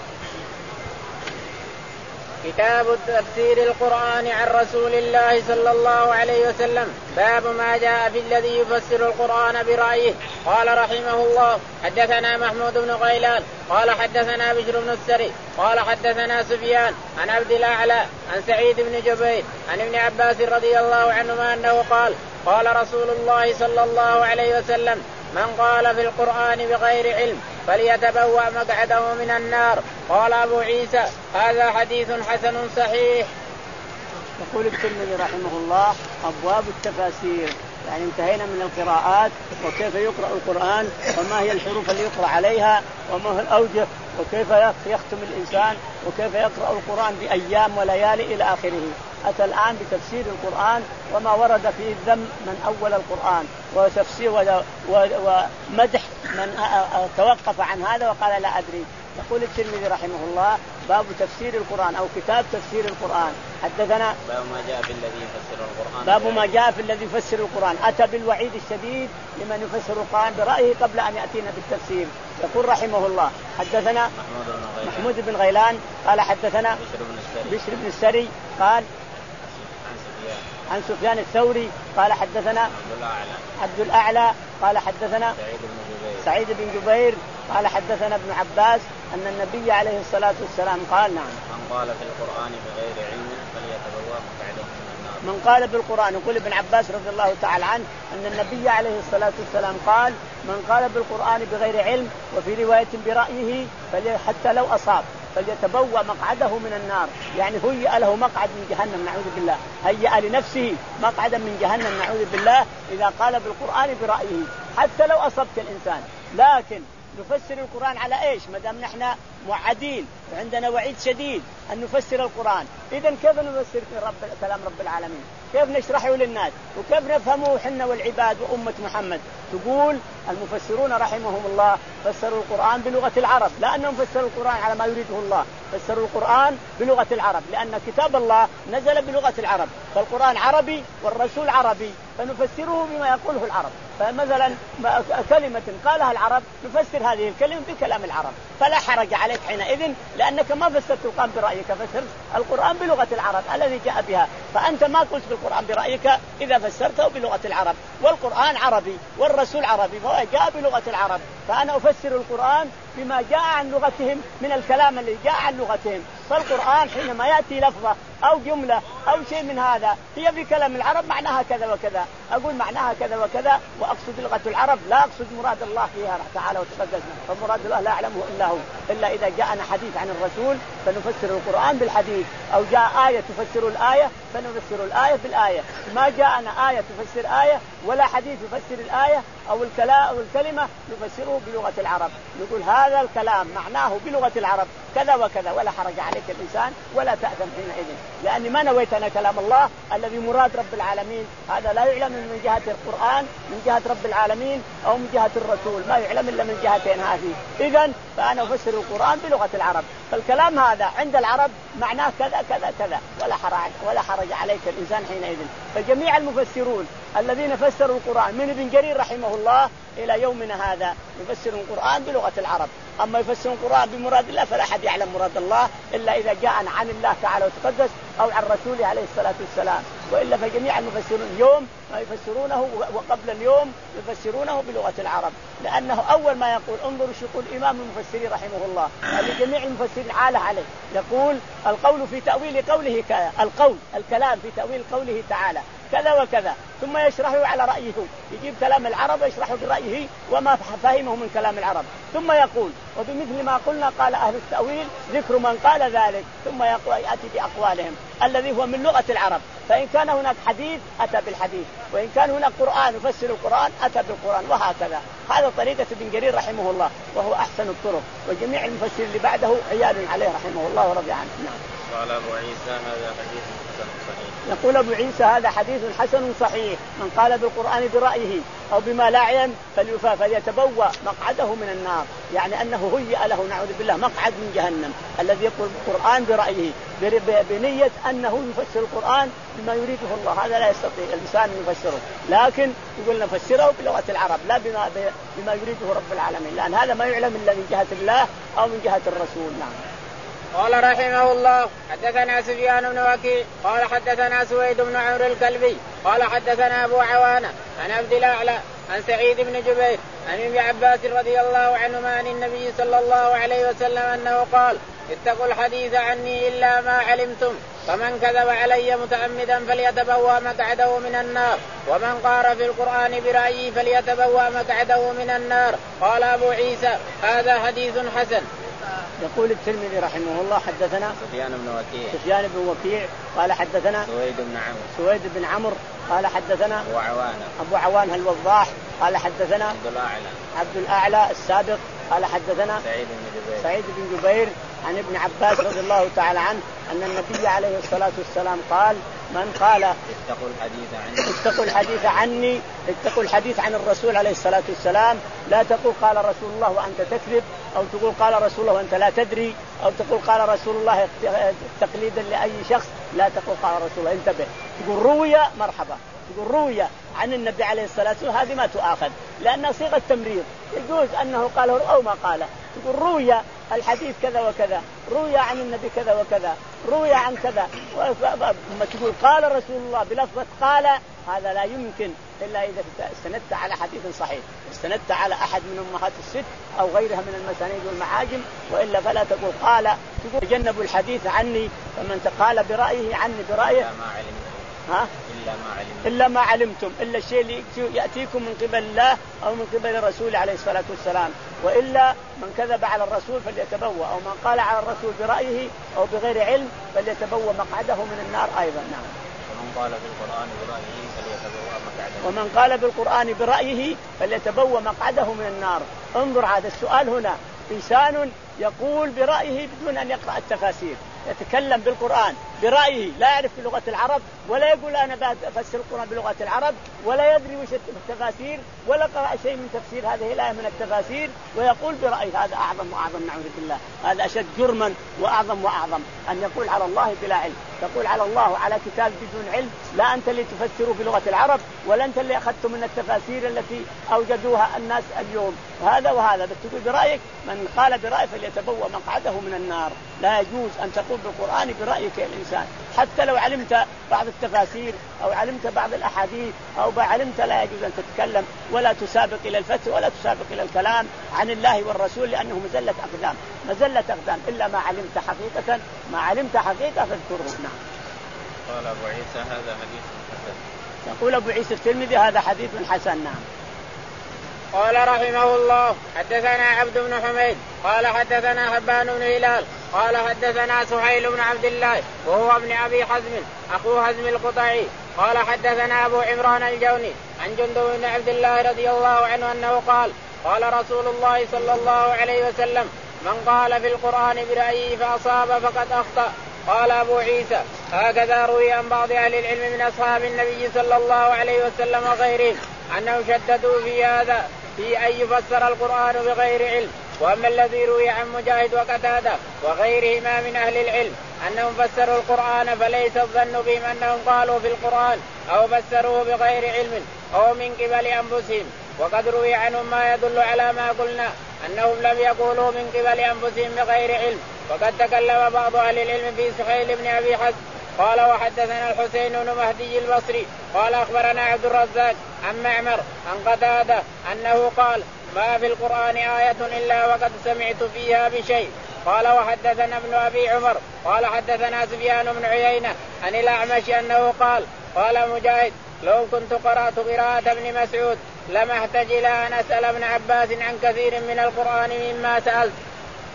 A: كتاب تفسير القرآن عن رسول الله صلى الله عليه وسلم. باب ما جاء في الذي يفسر القرآن برأيه. قال رحمه الله حدثنا محمود بن غيلان قال حدثنا بشر بن السري قال حدثنا سفيان عن عبد الأعلى عن سعيد بن جبير عن ابن عباس رضي الله عنهما أنه قال قال رسول الله صلى الله عليه وسلم من قال في القرآن بغير علم فليتبوأ مقعده من النار. قال أبو عيسى هذا حديث حسن صحيح.
B: يقول الترمذي رحمه الله أبواب التفاسير، يعني انتهينا من القراءات وكيف يقرأ القرآن وما هي الحروف اللي يقرأ عليها وما هو الأوجه وكيف يختم الإنسان وكيف يقرأ القرآن بأيام وليالي إلى آخره. أتى الآن بتفسير القرآن وما ورد فيه الذم من أول القرآن وتفسير ومدح من توقف عن هذا وقال لا أدري. يقول الترمذي رحمه الله باب تفسير القرآن أو كتاب تفسير القرآن. حدثنا
C: باب ما جاء في الذي يفسر القرآن
B: باب ما جاء في الذي يفسر القرآن، أتى بالوعيد الشديد لمن يفسر القرآن برأيه قبل أن يأتينا بالتفسير. يقول رحمه الله حدثنا محمود بن غيلان قال حدثنا بشر بن السري قال عن سفيان الثوري قال حدثنا عبد الأعلى قال حدثنا سعيد بن جبير قال حدثنا ابن عباس أن النبي عليه الصلاة والسلام قال نعم
C: من قال في القرآن بغير علم فليتبوأ مقعده من النار.
B: من قال بالقرآن، يقول ابن عباس رضي الله تعالى عنه أن النبي عليه الصلاة والسلام قال من قال بالقرآن بغير علم وفي رواية برأيه حتى لو أصاب فليتبوأ مقعده من النار، يعني هيئ له مقعد من جهنم نعوذ بالله، هيئ لنفسه مقعدا من جهنم نعوذ بالله إذا قال بالقرآن برأيه حتى لو أصبت الإنسان. لكن نفسر القرآن على إيش؟ مدام نحن موعدين وعندنا وعيد شديد أن نفسر القرآن، إذن كيف نفسر رب كلام رب العالمين؟ كيف نشرحه للناس وكيف نفهمه حنا والعباد وأمة محمد؟ تقول المفسرون رحمهم الله فسروا القرآن بلغة العرب، لأنهم فسروا القرآن على ما يريده الله، فسروا القرآن بلغة العرب لأن كتاب الله نزل بلغة العرب، فالقرآن عربي والرسول عربي فنفسره بما يقوله العرب. فمثلا كلمة قالها العرب نفسر هذه الكلمة بكلام العرب، فلا حرج عليك حينئذ لأنك ما فسرت القرآن برأيك، فسرت القرآن بلغة العرب الذي جاء بها، فأنت ما قلت بالقرآن برأيك إذا فسرته بلغة العرب، والقرآن عربي والرسول عربي فهو جاء بلغة العرب، فأنا أفسر القرآن بما جاء عن لغتهم من الكلام اللي جاء عن لغتهم. فالقرآن حينما يأتي لفظة أو جملة أو شيء من هذا هي في كلام العرب معناها كذا وكذا، أقول معناها كذا وكذا وأقصد لغة العرب، لا أقصد مراد الله فيها تعالى وتقدس، فمراد الله لا يعلمه إلا هو، إلا إذا جاءنا حديث عن الرسول فنفسر القرآن بالحديث، أو جاء آية تفسر الآية فنفسر الآية بالآية. ما جاءنا آية تفسر آية ولا حديث يفسر الآية أو الكلام أو الكلمة نفسره بلغة العرب، نقول هذا الكلام معناه بلغة العرب كذا وكذا، ولا حرج عليك الإنسان ولا تأثم حينئذ، لأني ما نويت أنا كلام الله الذي مراد رب العالمين، هذا لا يعلم من جهة القرآن من جهة رب العالمين أو من جهة الرسول، ما يعلم إلا من جهتين هذه. إذن فأنا أفسر القرآن بلغة العرب، فالكلام هذا عند العرب معناه كذا كذا كذا، ولا حرج ولا حرج عليك الإنسان حينئذ. فجميع المفسرون الذين فسروا القرآن من ابن جرير رحمه الله إلى يومنا هذا يفسرون القرآن بلغة العرب، أما يفسرون القرآن بمراد الله فلا أحد يعلم مراد الله إلا إذا جاء عن الله تعالى وتقدس أو عن رسوله عليه الصلاة والسلام، وإلا فجميع المفسرون اليوم ما يفسرونه وقبل اليوم يفسرونه بلغة العرب، لأنه أول ما يقول انظروا شو يقول إمام المفسرين رحمه الله لجميع المفسرين عاله عليه، يقول القول في تأويل قوله كذا، القول الكلام في تأويل قوله تعالى كذا وكذا، ثم يشرحه على رأيه، يجيب كلام العرب ويشرحه برأيه وما فهمه من كلام العرب، ثم يقول وبمثل ما قلنا قال أهل التأويل ذكر من قال ذلك، ثم يأتي بأقوالهم الذي هو من لغة العرب، فإن كان هناك حديث أتى بالحديث، وإن كان هناك قرآن يفسر القرآن أتى بالقرآن، وهكذا. هذا طريقة ابن جرير رحمه الله، وهو أحسن الطرق، وجميع المفسرين اللي بعده عيال عليه رحمه الله ورضي عنه. نعم.
C: قال أبو عيسى هذا حديث حسن صحيح.
B: يقول أبو عيسى هذا حديث حسن صحيح. من قال بالقرآن برأيه أو بما لا يعلم فليتبوأ مقعده من النار، يعني أنه هيئ له نعوذ بالله مقعد من جهنم. الذي يقول القرآن برأيه بنية أنه يفسر القرآن بما يريده الله، هذا لا يستطيع الإنسان أن يفسره، لكن يقول نفسره بلغة العرب لا بما, بما يريده رب العالمين، لأن هذا ما يعلم إلا من جهة الله أو من جهة الرسول. نعم.
A: قال رحمه الله حدثنا سفيان بن وكيع قال حدثنا سويد بن عمرو الكلبي قال حدثنا أبو عوانة عن عبد الأعلى عن سعيد بن جبير عن ابن عباس رضي الله عنهما عن النبي صلى الله عليه وسلم أنه قال اتقوا الحديث عني إلا ما علمتم، فمن كذب علي متعمدا فليتبوأ مقعده من النار، ومن قال في القرآن برأيه فليتبوأ مقعده من النار. قال أبو عيسى هذا حديث حسن.
B: يقول الترمذي رحمه الله حدثنا
C: سفيان بن وكيع
B: سفيان بن وكيع قال حدثنا
C: سويد بن عمرو
B: سويد بن عمرو قال حدثنا
C: أبو عوانة
B: أبو عوانة الوضاح قال حدثنا
C: عبد الأعلى
B: عبد الأعلى السابق قال حدثنا
C: سعيد بن جبير
B: سعيد بن جبير عن ابن عباس رضي الله تعالى عنه أن النبي عليه الصلاة والسلام قال من قال
C: اتقوا الحديث عني
B: اتقوا الحديث عني اتقوا الحديث عن الرسول عليه الصلاة والسلام، لا تقول قال رسول الله وأنت تكذب، أو تقول قال رسول الله وأنت لا تدري، أو تقول قال رسول الله تقليدا لأي شخص، لا تقول قال رسول الله، انتبه، تقول روي مرحبا، تقول روي عن النبي عليه الصلاة والسلام هذه ما تؤاخذ لأنها صيغة تمريض، يجوز أنه قاله أو ما قاله، تقول روي الحديث كذا وكذا، روي عن النبي كذا وكذا، روي عن كذا، ثم تقول قال رسول الله بلفظة قال، هذا لا يمكن إلا إذا استندت على حديث صحيح، استندت على أحد من أمهات الست أو غيرها من المسانيد والمعاجم، وإلا فلا تقول قال، تقول تجنبوا الحديث عني، فمن قال برأيه عني برأيه ها؟
C: إلا ما علمتم
B: إلا ما علمتم، إلا الشيء اللي يأتيكم من قبل الله أو من قبل الرسول عليه الصلاة والسلام، وإلا من كذب على الرسول فليتبوأ، أو من قال على الرسول برأيه أو بغير علم فليتبوأ مقعده من النار أيضا. نعم.
C: ومن قال بالقرآن برأيه فليتبوأ مقعده
B: ومن قال بالقرآن برأيه فليتبوأ مقعده من النار. انظر هذا السؤال هنا، إنسان يقول برأيه بدون أن يقرأ التفاسير، يتكلم بالقرآن برأيه، لا يعرف بلغة العرب، ولا يقول أنا بفسر القرآن بلغة العرب، ولا يدري وش التفاسير، ولا قرأ شيء من تفسير هذه الآية من التفاسير، ويقول برأيه، هذا أعظم وأعظم نعوذ بالله، هذا أشد جرما وأعظم وأعظم أن يقول على الله بلا علم، تقول على الله على كتاب بدون علم، لا أنت اللي تفسره بلغة العرب، ولا أنت اللي أخذت من التفاسير التي أوجدوها الناس اليوم، هذا وهذا، بس تقول برأيك. من قال برأيه فليتبوأ مقعده من النار. لا يجوز أن تقول بالقرآن برأيك يا الإنسان، حتى لو علمت بعض التفاسير أو علمت بعض الأحاديث أو علمت، لا يجوز أن تتكلم ولا تسابق إلى الفتوى ولا تسابق إلى الكلام عن الله والرسول، لأنه مزلة أقدام مزلة أقدام، إلا ما علمت حقيقة، ما علمت حقيقة فاذكره. نعم.
C: قال أبو عيسى هذا حديث حسن.
B: يقول أبو عيسى الترمذي هذا حديث حسن. نعم.
A: قال رحمه الله حدثنا عبد بن حميد قال حدثنا حبان بن هلال قال حدثنا سهيل بن عبد الله وهو ابن أبي حزم أخو حزم القطعي قال حدثنا أبو عمران الجوني عن جندب بن عبد الله رضي الله عنه أنه قال قال رسول الله صلى الله عليه وسلم من قال في القرآن برأيه فأصاب فقد أخطأ. قال أبو عيسى هكذا روي عن بعض أهل العلم من أصحاب النبي صلى الله عليه وسلم وغيرهم أنهم شددوا في هذا في أن يفسر القرآن بغير علم. وأما الذي روي عن مجاهد وقتادة وغيرهما من أهل العلم أنهم فسروا القرآن فليس الظن بهم أنهم قالوا في القرآن أو فسروه بغير علم أو من قبل أنفسهم، وقد روي عنهم ما يدل على ما قلنا أنهم لم يقولوا من قبل أنفسهم بغير علم. وقد تكلم بعض أهل العلم في سهيل بن أبي حزم قال وحدثنا الحسين بن مهدي البصري قال أخبرنا عبد الرزاق عن معمر عن قتادة أنه قال ما في القرآن آية إلا وقد سمعت فيها بشيء. قال وحدثنا ابن أبي عمر قال حدثنا سفيان بن عيينة عن الأعمش أنه قال قال مجاهد لو كنت قرأت قراءة ابن مسعود لم احتج إلى أن أسأل ابن عباس عن كثير من القرآن مما سألت.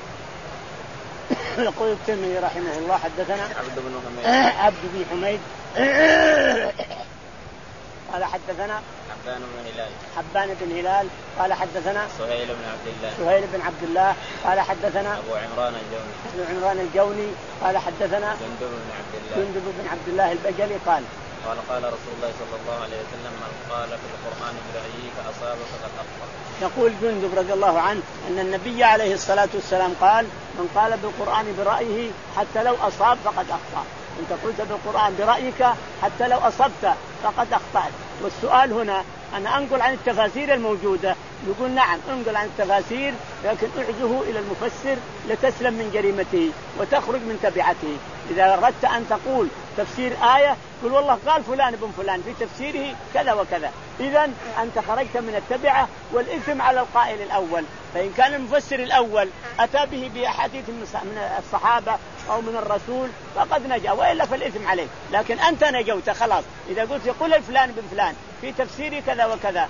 B: يقول الترمذي رحمه الله حدثنا
C: عبد بن حميد
B: عبد بن حميد قال حدثنا
C: حبان بن هلال
B: حبان بن هلال قال حدثنا
C: سهيل بن عبد الله
B: سهيل بن عبد الله قال حدثنا
C: أبو عمران الجوني
B: أبو عمران الجوني قال حدثنا
C: جندب بن عبد الله
B: جندب بن عبد الله البجلي قال
C: قال قال رسول الله صلى الله عليه وسلم من قال في القرآن برأيه فأصاب فقد أخطأ.
B: يقول جندب رضي الله عنه أن النبي عليه الصلاة والسلام قال من قال بالقرآن برأيه حتى لو أصاب فقد أخطأ. أنت قلت بالقرآن برأيك حتى لو أصبت فقد أخطأت. والسؤال هنا أنا أنقل عن التفاسير الموجودة يقول نعم انقل عن التفاسير لكن اعزه إلى المفسر لتسلم من جريمته وتخرج من تبعته. إذا أردت أن تقول تفسير آية قل والله قال فلان ابن فلان في تفسيره كذا وكذا، إذن أنت خرجت من التبعة والإثم على القائل الأول. فإن كان المفسر الأول أتى به بأحاديث من الصحابة أو من الرسول فقد نجا، وإلا فالإثم عليه. لكن أنت نجوت خلاص. إذا قلت يقول فلان ابن فلان في تفسيري كذا وكذا،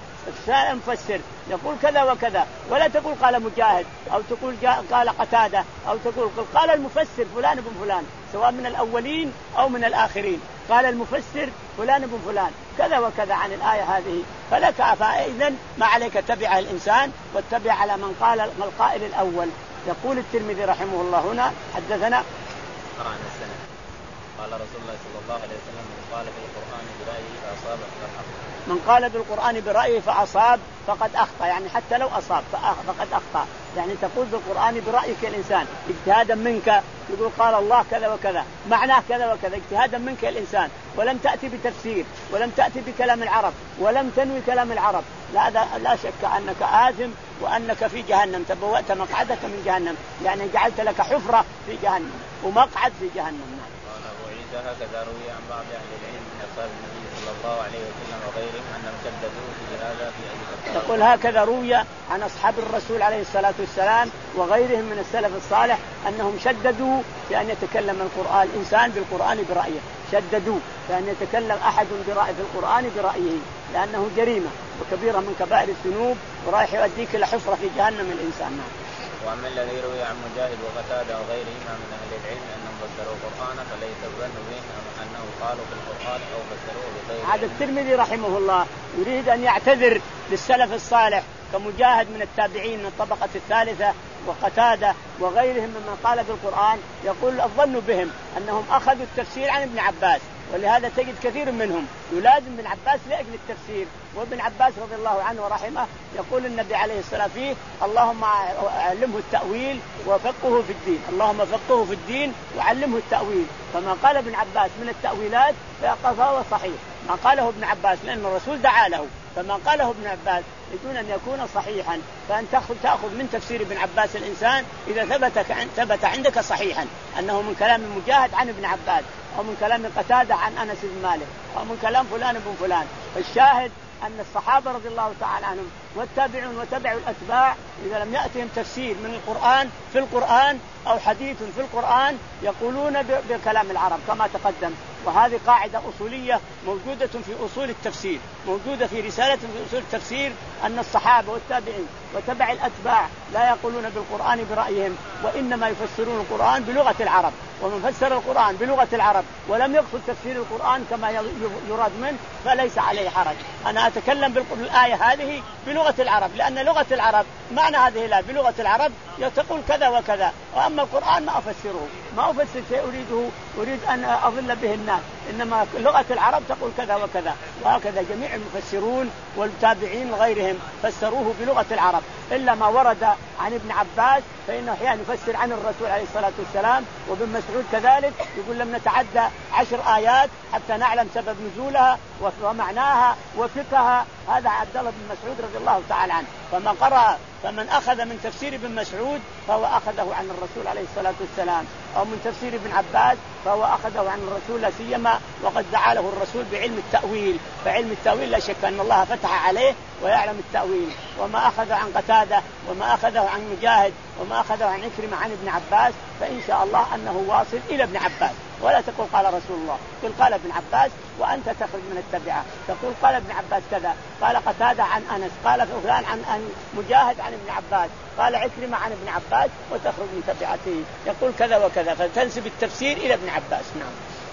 B: مفسر يقول كذا وكذا، ولا تقول قال مجاهد أو تقول قال قتادة أو تقول قال المفسر فلان ابن فلان، سواء من الأولين أو من الآخرين. قال المفسر فلان ابن فلان كذا وكذا عن الآية هذه، فلك فإذن ما عليك تبع الإنسان واتبع على من قال القائل الأول. يقول الترمذي رحمه الله هنا حدثنا
C: قرأنا السنة قال رسول الله صلى الله عليه وسلم من قال بالقرآن برأيه فأصاب فقد أخطأ.
B: من قال بالقرآن برأيه فأصاب فقد أخطأ، يعني حتى لو أصاب فقد أخطأ. يعني تقول بالقرآن برأيك الإنسان اجتهادا منك، يقول قال الله كذا وكذا معناه كذا وكذا اجتهادا منك الإنسان، ولم تأتي بتفسير ولم تأتي بكلام العرب ولم تنوي كلام العرب، لا, لا شك أنك آثم وأنك في جهنم، تبوأت مقعدك من جهنم، يعني جعلت لك حفرة في جهنم ومقعد في جهنم.
C: قال أبو عيسى هكذا روي عن بعض أهل العلم من أصحاب النبي صلى الله عليه وسلم وغيرهم أنهم شددوا في هذا في أي فترة.
B: يقول هكذا روي عن أصحاب الرسول عليه الصلاة والسلام وغيرهم من السلف الصالح أنهم شددوا في أن يتكلم القرآن الإنسان بالقرآن برأيه، شددوا في أن يتكلم أحد برأي في القرآن برأيه، لأنه جريمة وكبيرة من كبائر الذنوب ورايح يؤديك إلى حفرة في جهنم الإنسان.
C: وأما الذي روي عن مجاهد وقتادة وغيرهما من أهل العلم أنهم فسروا القرآن فليس الظن بهم أنه قالوا في القرآن أو فسروه بغيره.
B: هذا الترمذي رحمه الله يريد أن يعتذر للسلف الصالح كمجاهد من التابعين من الطبقة الثالثة وقتادة وغيرهم ممن قال بالقرآن، يقول الظن بهم أنهم أخذوا التفسير عن ابن عباس، ولهذا تجد كثير منهم يلازم ابن عباس لأجل التفسير. وابن عباس رضي الله عنه ورحمه يقول النبي عليه الصلاة فيه اللهم علمه التأويل وفقهه في الدين، اللهم فقهه في الدين وعلمه التأويل. فما قال ابن عباس من التأويلات فهو صحيح، ما قاله ابن عباس لأن الرسول دعا له، فما قاله ابن عباس يجون أن يكون صحيحا. فأن تأخذ تأخذ من تفسير ابن عباس الإنسان إذا ثبت ثبت عندك صحيحا أنه من كلام المجاهد عن ابن عباس أو من كلام قتادة عن أنس بن مالك أو من كلام فلان بن فلان. فالشاهد أن الصحابة رضي الله تعالى عنهم والتابعون وتبعوا الأتباع إذا لم يأتهم تفسير من القرآن في القرآن أو حديث في القرآن يقولون بكلام العرب كما تقدم. وهذه قاعدة أصولية موجودة في أصول التفسير، موجودة في رسالة في أصول التفسير أن الصحابة والتابعين وتبع الأتباع لا يقولون بالقرآن برأيهم، وإنما يفسرون القرآن بلغة العرب. ومن فسر القرآن بلغة العرب ولم يقصد تفسير القرآن كما يراد منه فليس عليه حرج. أنا أتكلم بالآية هذه بلغة العرب لأن لغة العرب معنى هذه الآية بلغة العرب تقول كذا وكذا، وأما القرآن ما أفسره، ما أفسر شيء أريده أريد أن أضل به الناس، إنما لغة العرب تقول كذا وكذا. وهكذا جميع المفسرون والتابعين وغيرهم فسروه بلغة العرب، إلا ما ورد عن ابن عباس فإنه أحيانا يفسر عن الرسول عليه الصلاة والسلام، وابن مسعود كذلك يقول لم نتعدى عشر آيات حتى نعلم سبب نزولها ومعناها وفقهها. هذا عبد الله بن مسعود رضي الله تعالى عنه. فما قرأ فمن أخذ من تفسير ابن مسعود فهو أخذه عن الرسول عليه الصلاة والسلام، أو من تفسير ابن عباس فهو أخذه عن الرسول، لا سيما وقد دعا له الرسول بعلم التأويل. فعلم التأويل لا شك أن الله فتح عليه ويعلم التأويل. وما أخذ عن قتادة وما أخذه عن مجاهد وما أخذه عن عكرمة عن ابن عباس فإن شاء الله أنه واصل إلى ابن عباس. ولا تقول قال رسول الله، قل قال ابن عباس وأنت تخرج من التبعة، تقول قال ابن عباس كذا، قال قتادة عن أنس، قال فلان عن أن مجاهد عن ابن عباس، قال عكرمة عن ابن عباس، وتخرج من تبعته. يقول كذا وكذا فتنسب التفسير إلى ابن عباس. نعم.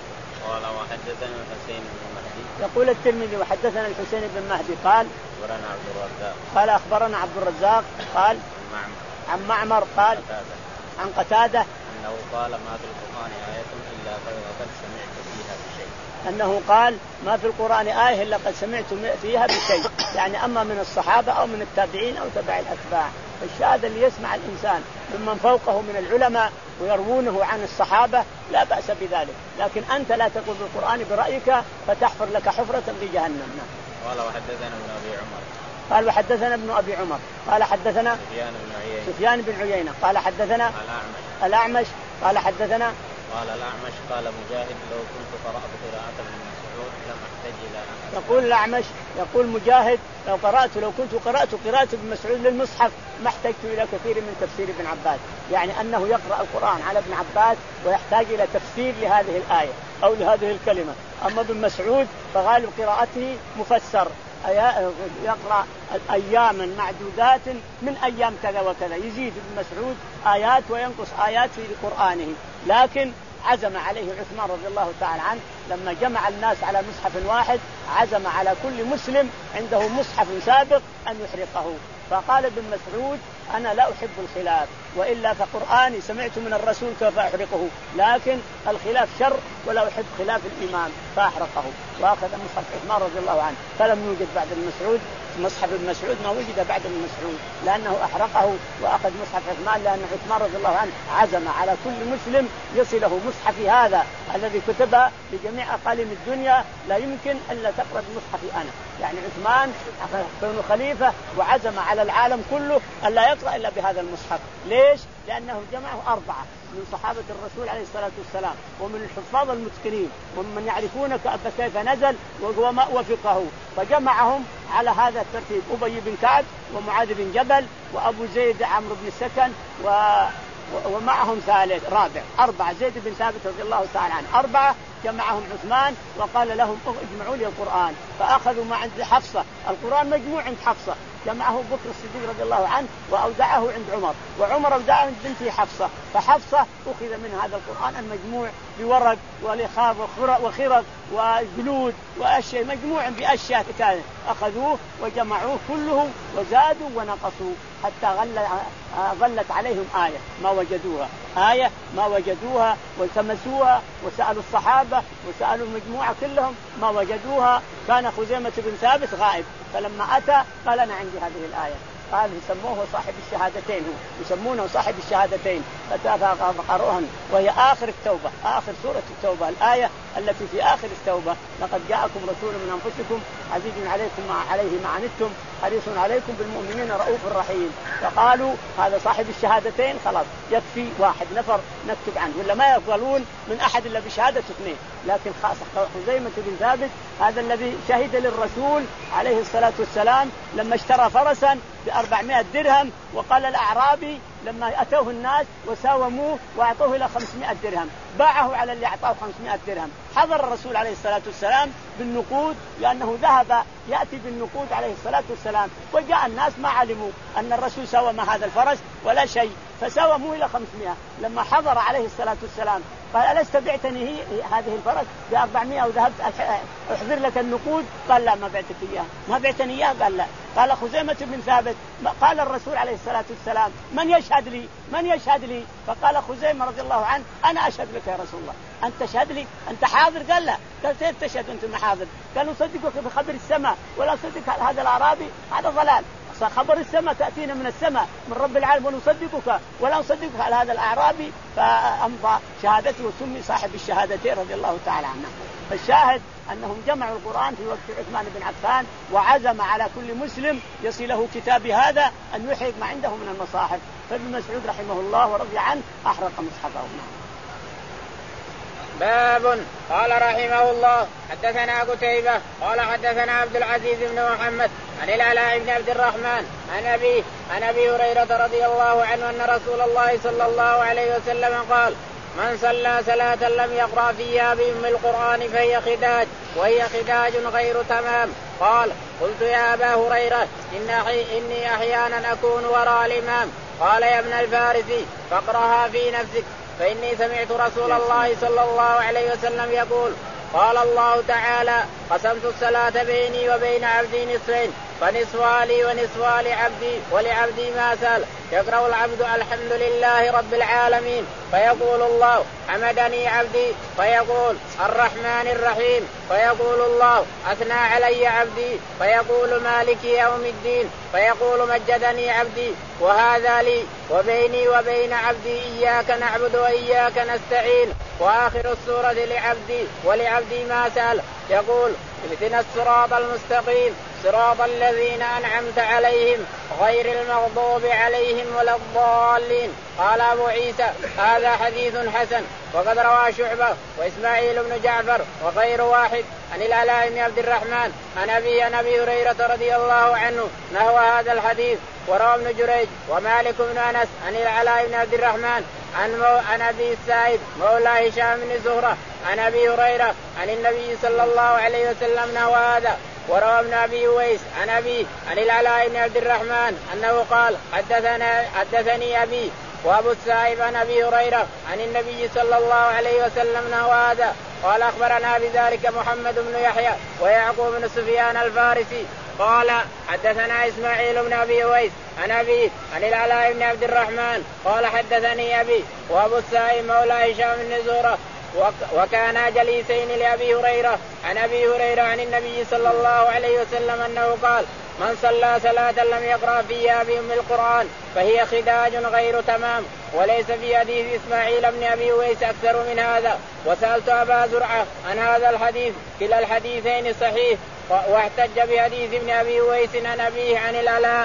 C: قال وحدثنا الحسين بن مهدي.
B: يقول الترمذي وحدثنا الحسين بن مهدي قال
C: أخبرنا عبد الرزاق.
B: قال أخبرنا عبد الرزاق قال عن معمر قال
C: قتادة.
B: عن قتادة
C: أنه قال ما في القرآن آية إلا قد سمعت فيها بشيء.
B: أنه قال ما في القرآن آية إلا قد سمعت فيها بشيء، يعني أما من الصحابة أو من التابعين أو تبع الأتباع. فالشاهد اللي يسمع الإنسان ممن فوقه من العلماء ويروونه عن الصحابة لا بأس بذلك، لكن أنت لا تقول بالقرآن برأيك فتحفر لك حفرة في جهنم.
C: قال وحدثنا ابن أبي عمر.
B: قال وحدثنا ابن أبي عمر قال حدثنا
C: سفيان بن عيينة.
B: سفيان بن عيينة قال حدثنا
C: الأعمش.
B: الأعمش قال حدثنا
C: قال الأعمش قال مجاهد لو كنت قرأت قراءة ابن مسعود لم أحتج إلى أن.
B: يقول الأعمش يقول مجاهد لو قرأت لو كنت قرأت قراءة ابن مسعود للمصحف ما احتجت إلى كثير من تفسير ابن عباس، يعني أنه يقرأ القرآن على ابن عباس ويحتاج إلى تفسير لهذه الآية أو لهذه الكلمة. أما ابن مسعود فغالب قراءته مفسر، يقرأ أياما معدودات من أيام كذا وكذا، يزيد ابن مسعود آيات وينقص آيات في قرآنه. لكن عزم عليه عثمان رضي الله تعالى عنه لما جمع الناس على مصحف واحد، عزم على كل مسلم عنده مصحف سابق أن يحرقه. فقال ابن مسعود أنا لا أحب الخلاف، وإلا فقرآني سمعت من الرسول كيف أحرقه، لكن الخلاف شر ولا أحب خلاف الإمام، فأحرقه وأخذ مصحف عثمان رضي الله عنه. فلم يوجد بعد ابن مسعود مصحف ابن مسعود، ما وجد بعد ابن مسعود لأنه أحرقه وأخذ مصحف عثمان، لأن عثمان رضي الله عنه عزم على كل مسلم يصله مصحفي هذا الذي كتبه لجميع أقاليم الدنيا، لا يمكن ألا تقرأ بمصحفي أنا. يعني عثمان كونه خليفة وعزم على العالم كله ألا يقرأ إلا بهذا المصحف. ليش؟ لأنه جمعه أربعة من صحابة الرسول عليه الصلاة والسلام ومن الحفاظ المتقنين ومن يعرفون كيف نزل وما وفقه، فجمعهم على هذا الترتيب: أبي بن كعب ومعاذ بن جبل وأبو زيد عمرو بن السكن و... ومعهم ثالث رابع أربعة، زيد بن ثابت رضي الله تعالى عنه. أربعة جمعهم عثمان وقال لهم اجمعوا لي القرآن، فأخذوا ما عند حفصة القرآن مجموع عند حفصة، جمعه بكر الصديق رضي الله عنه وأودعه عند عمر، وعمر أودعه عند بنته حفصة، فحفصة أخذ من هذا القرآن المجموع بورق ولخاف وخرق وجلود وأشياء، مجموع بأشياء كانت أخذوه وجمعوه كله وزادوا ونقصوا حتى غل ظلت عليهم آية ما وجدوها آية ما وجدوها والتمسوها وسألوا الصحابة وسألوا المجموعة كلهم ما وجدوها. كان خزيمة بن ثابت غائب، فلما أتى قال أنا عندي هذه الآية، قال يسموه صاحب الشهادتين، هو يسمونه صاحب الشهادتين، فقرؤوهن وهي آخر التوبة، آخر سورة التوبة، الآية التي في آخر التوبة: لقد جاءكم رسول من أنفسكم عزيز عليكم ما عليه ما عنتم حريص عليكم بالمؤمنين رؤوف رحيم. فقالوا هذا صاحب الشهادتين خلاص يكفي واحد نفر نكتب عنه، ولا ما يقبلون من أحد إلا بشهادة اثنين. لكن خاصة خزيمة بن ثابت هذا الذي شهد للرسول عليه الصلاة والسلام لما اشترى فرسا بأربعمائة درهم، وقال الأعرابي لما أتوه الناس وساوموه وأعطوه إلى خمسمائة درهم باعه على اللي أعطاه خمسمائة درهم. حضر الرسول عليه الصلاة والسلام بالنقود لأنه ذهب يأتي بالنقود عليه الصلاة والسلام، وجاء الناس ما علموا أن الرسول ساوم هذا الفرس ولا شيء، فساوموه إلى خمسمائة. لما حضر عليه الصلاة والسلام قال ألست بعتني هي هذه الفرس بأربعمائة وذهبت أحضر لك النقود؟ قال لا ما بعتك إياه. ما بعتني إياه؟ قال لا. قال خزيمة بن ثابت قال الرسول عليه الصلاة والسلام من يشهد لي من يشهد لي؟ فقال خزيمة رضي الله عنه أنا أشهد لك يا رسول الله. أنت تشهد لي؟ أنت حاضر؟ قال لا. قال كيف تشهد أنت ما حاضر؟ قال نصدقك بخبر السماء ولا نصدق هذا الأعرابي، هذا ضلال. خبر السماء تأتينا من السماء من رب العالمين ونصدقك ولا نصدقك على هذا الأعرابي، فأمضى شهادته وسمي صاحب الشهادتين رضي الله تعالى عنه. فالشاهد أنهم جمعوا القرآن في وقت عثمان بن عفان، وعزم على كل مسلم يصله كتاب هذا أن يحرق ما عنده من المصاحف. فابن مسعود رحمه الله ورضي عنه أحرق مصحفه.
A: باب. قال رحمه الله حدثنا قتيبة قال حدثنا عبد العزيز بن محمد عن العلاء بن عبد الرحمن عن أبيه عن أبي هريرة رضي الله عنه أن رسول الله صلى الله عليه وسلم قال: من صلى صلاة لم يقرأ فيها بأم القرآن فهي خداج، وهي خداج غير تمام. قال: قلت يا أبا هريرة إن إني أحيانا أكون وراء الإمام. قال: يا ابن الفارسي فاقرأها في نفسك، فإني سمعت رسول الله صلى الله عليه وسلم يقول: قال الله تعالى قسمت الصلاة بيني وبين عبدي نصفين فنصفها لي ونصفها لعبدي ولعبدي ما سأل. يقرأ العبد الحمد لله رب العالمين فيقول الله حمدني عبدي فيقول الرحمن الرحيم فيقول الله أثنى علي عبدي فيقول مالك يوم الدين فيقول مجدني عبدي وهذا لي وبيني وبين عبدي إياك نعبد وإياك نستعين. وآخر السورة لعبدي ولعبدي ما سأل يقول اهدنا الصراط المستقيم صراط الذين أنعمت عليهم غير المغضوب عليهم ولا الضالين. قال أبو عيسى هذا حديث حسن. وقد روى شعبة وإسماعيل بن جعفر وغير واحد عن العلاء بن عبد الرحمن عن أبي عن أبي هريرة رضي الله عنه نحو هذا الحديث. وروى ابن جريج ومالك بن أنس عن العلاء بن عبد الرحمن عن, مو... عن أبي السائب مولى هشام بن زهرة عن أبي هريرة عن النبي صلى الله عليه وسلم نحو هذا. وروى ابن أبي ويس عن أبي عن العلاء بن عبد الرحمن أنه قال حدثنا حدثني أبي وأبو السائب عن أبي هريرة عن النبي صلى الله عليه وسلم نحو هذا. قال أخبرنا بذلك محمد بن يحيى ويعقوب بن سفيان الفارسي قال حدثنا إسماعيل بن أبي ويس عن أبي عن العلاء بن عبد الرحمن قال حدثني أبي وأبو السائب مولى هشام بن زهرة وكانا جليسين لأبي هريرة عن أبي هريرة عن النبي صلى الله عليه وسلم أنه قال من صلى صلاة لم يقرأ فيها بأم القرآن فهي خداج غير تمام. وليس في حديث إسماعيل بن أبي ويس أكثر من هذا. وسألت أبا زرعة عن هذا الحديث كلا الحديثين صحيح واحتج بحديث ابن أبي ويس عن أبيه عن العلاء.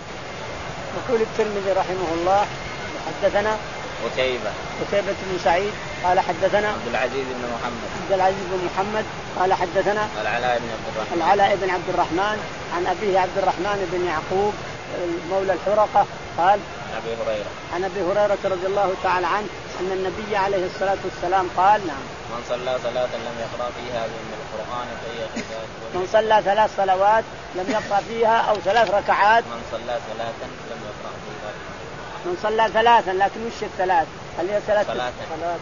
B: يقول الترمذي رحمه الله حدثنا
C: قتيبة
B: قتيبة بن سعيد قال حدثنا
C: عبد العزيز بن محمد
B: عبد العزيز بن محمد قال حدثنا
C: العلاء بن عبد الرحمن
B: العلاء بن عبد الرحمن عن أبيه عبد الرحمن بن يعقوب مولى الحرقة قال
C: عن أبي هريرة
B: عن أبي هريرة رضي الله تعالى عنه أن النبي عليه الصلاة والسلام قال نعم
C: من صلى صلاة لم يقرأ فيها بأم القرآن فهي خداج.
B: من صلى ثلاث صلوات لم يقرأ فيها أو ثلاث ركعات
C: من صلى صلاة لم يقرأ فيها
B: من صلى ثلاثا لكن وش الثلاث هل هي ثلاث
C: صلاة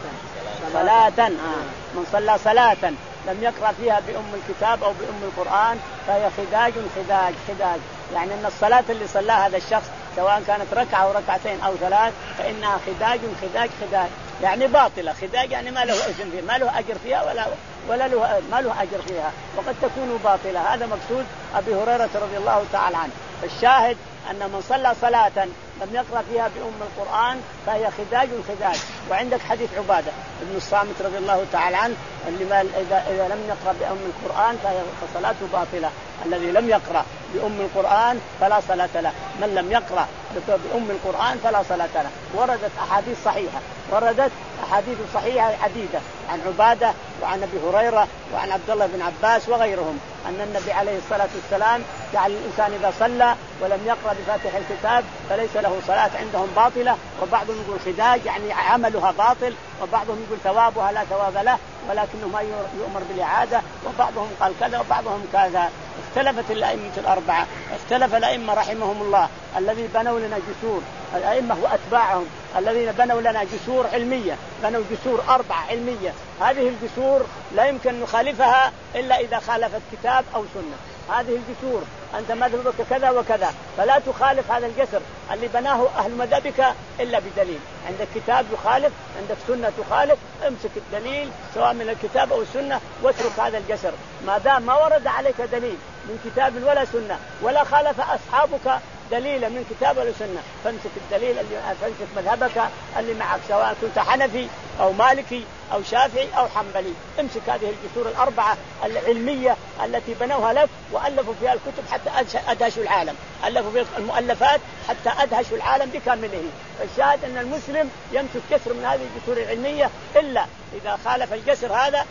B: صلاة آه. من صلى صلاة لم يقرأ فيها بأم الكتاب أو بأم القرآن فهي خداج خداج خداج يعني أن الصلاة اللي صلاها هذا الشخص سواء كانت ركعة أو ركعتين أو ثلاث فإنها خداج خداج خداج يعني باطلة. خداج يعني ما له اسم فيها ما له أجر فيها ولا ولا له ما له أجر فيها وقد تكون باطلة. هذا مقصود أبي هريرة رضي الله تعالى عنه. الشاهد أن من صلى صلاة لم يقرأ فيها بأم القرآن فهي خداج خداج. وعندك حديث عبادة ابن الصامت رضي الله تعالى عنه اللي ما إذا, إذا لم يقرأ بأم القرآن فهي صلاته باطلة. الذي لم يقرأ بأم القرآن فلا صلاة له. من لم يقرأ بأم القرآن فلا صلاة له. وردت أحاديث صحيحة وردت أحاديث صحيحة عديدة عن عبادة وعن أبي هريرة وعن عبد الله بن عباس وغيرهم أن النبي عليه الصلاة والسلام جعل الإنسان إذا صلى ولم يقرأ بفاتح الكتاب فليس له صلاة عندهم باطلة. وبعضهم يقول خداج يعني عملها باطل وبعضهم يقول ثوابها لا ثواب له ولكنه ما يؤمر بالإعادة وبعضهم قال كذا وبعضهم كذا. اختلفت الأئمة الأربعة اختلف الأئمة رحمهم الله الذي بنوا لنا جسور الأئمة وأتباعهم الذين بنوا لنا جسور علمية بنوا جسور أربعة علمية. هذه الجسور لا يمكن نخالفها إلا إذا خالفت كتاب أو سنة. هذه الجسور أنت مذهبك كذا وكذا فلا تخالف هذا الجسر اللي بناه أهل مذهبك إلا بدليل. عندك كتاب يخالف عندك سنة تخالف امسك الدليل سواء من الكتاب أو السنة واترك هذا الجسر ما دام ما ورد عليك دليل من كتاب ولا سنة ولا خالف أصحابك دليلا من كتاب ولا سنة فامسك الدليل اللي فامسك مذهبك اللي معك سواء كنت حنفي أو مالكي أو شافعي أو حنبلي. امسك هذه الجسور الأربعة العلمية التي بنوها لك وألفوا فيها الكتب حتى أدهشوا العالم ألفوا فيها المؤلفات حتى أدهشوا العالم بكامله. فالشاهد أن المسلم يمسك جسر من هذه الجسور العلمية إلا إذا خالف الجسر هذا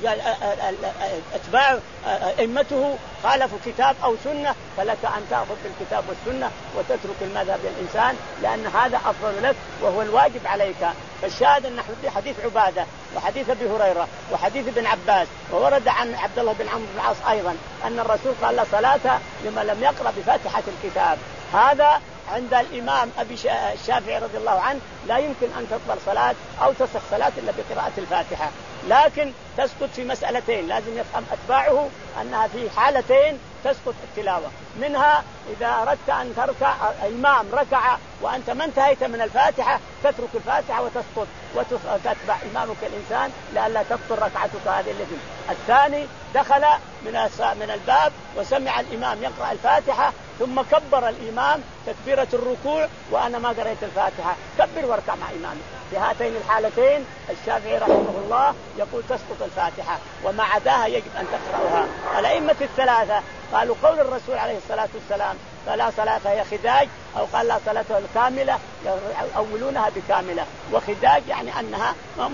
B: أتباع أئمته خالفوا كتاب أو سنة فلك أن تأخذ بالكتاب والسنة وتترك المذهب للإنسان لأن هذا أفضل لك وهو الواجب عليك. فالشاهد أن حديث عبادة وحديث أبي هريرة وحديث ابن عباس وورد عن عبد الله بن عمرو بن العاص أيضا أن الرسول قال لا صلاة لمن لم يقرأ بفاتحة الكتاب. هذا عند الإمام أبي الشافعي رضي الله عنه لا يمكن أن تقبل صلاة أو تصح صلاة إلا بقراءة الفاتحة، لكن تسقط في مسألتين لازم يفهم أتباعه أنها في حالتين تسقط التلاوة. منها إذا أردت أن تركع الإمام ركع وأنت ما انتهيت من الفاتحة تترك الفاتحة وتسقط وتتبع إمامك الإنسان لئلا تبطل ركعتك هذه التي. الثاني دخل من من الباب وسمع الإمام يقرأ الفاتحة ثم كبر الإمام تكبيرة الركوع وأنا ما قرأت الفاتحة، كبر واركع مع إمامك. في هاتين الحالتين الشافعي رحمه الله يقول تسقط الفاتحة، وما عداها يجب أن تقرأها. الأئمة الثلاثة قالوا قول الرسول عليه الصلاة والسلام فلا صلاة هي خداج، أو قال لا صلاة كاملة يأولونها بكاملة، وخداج يعني أنها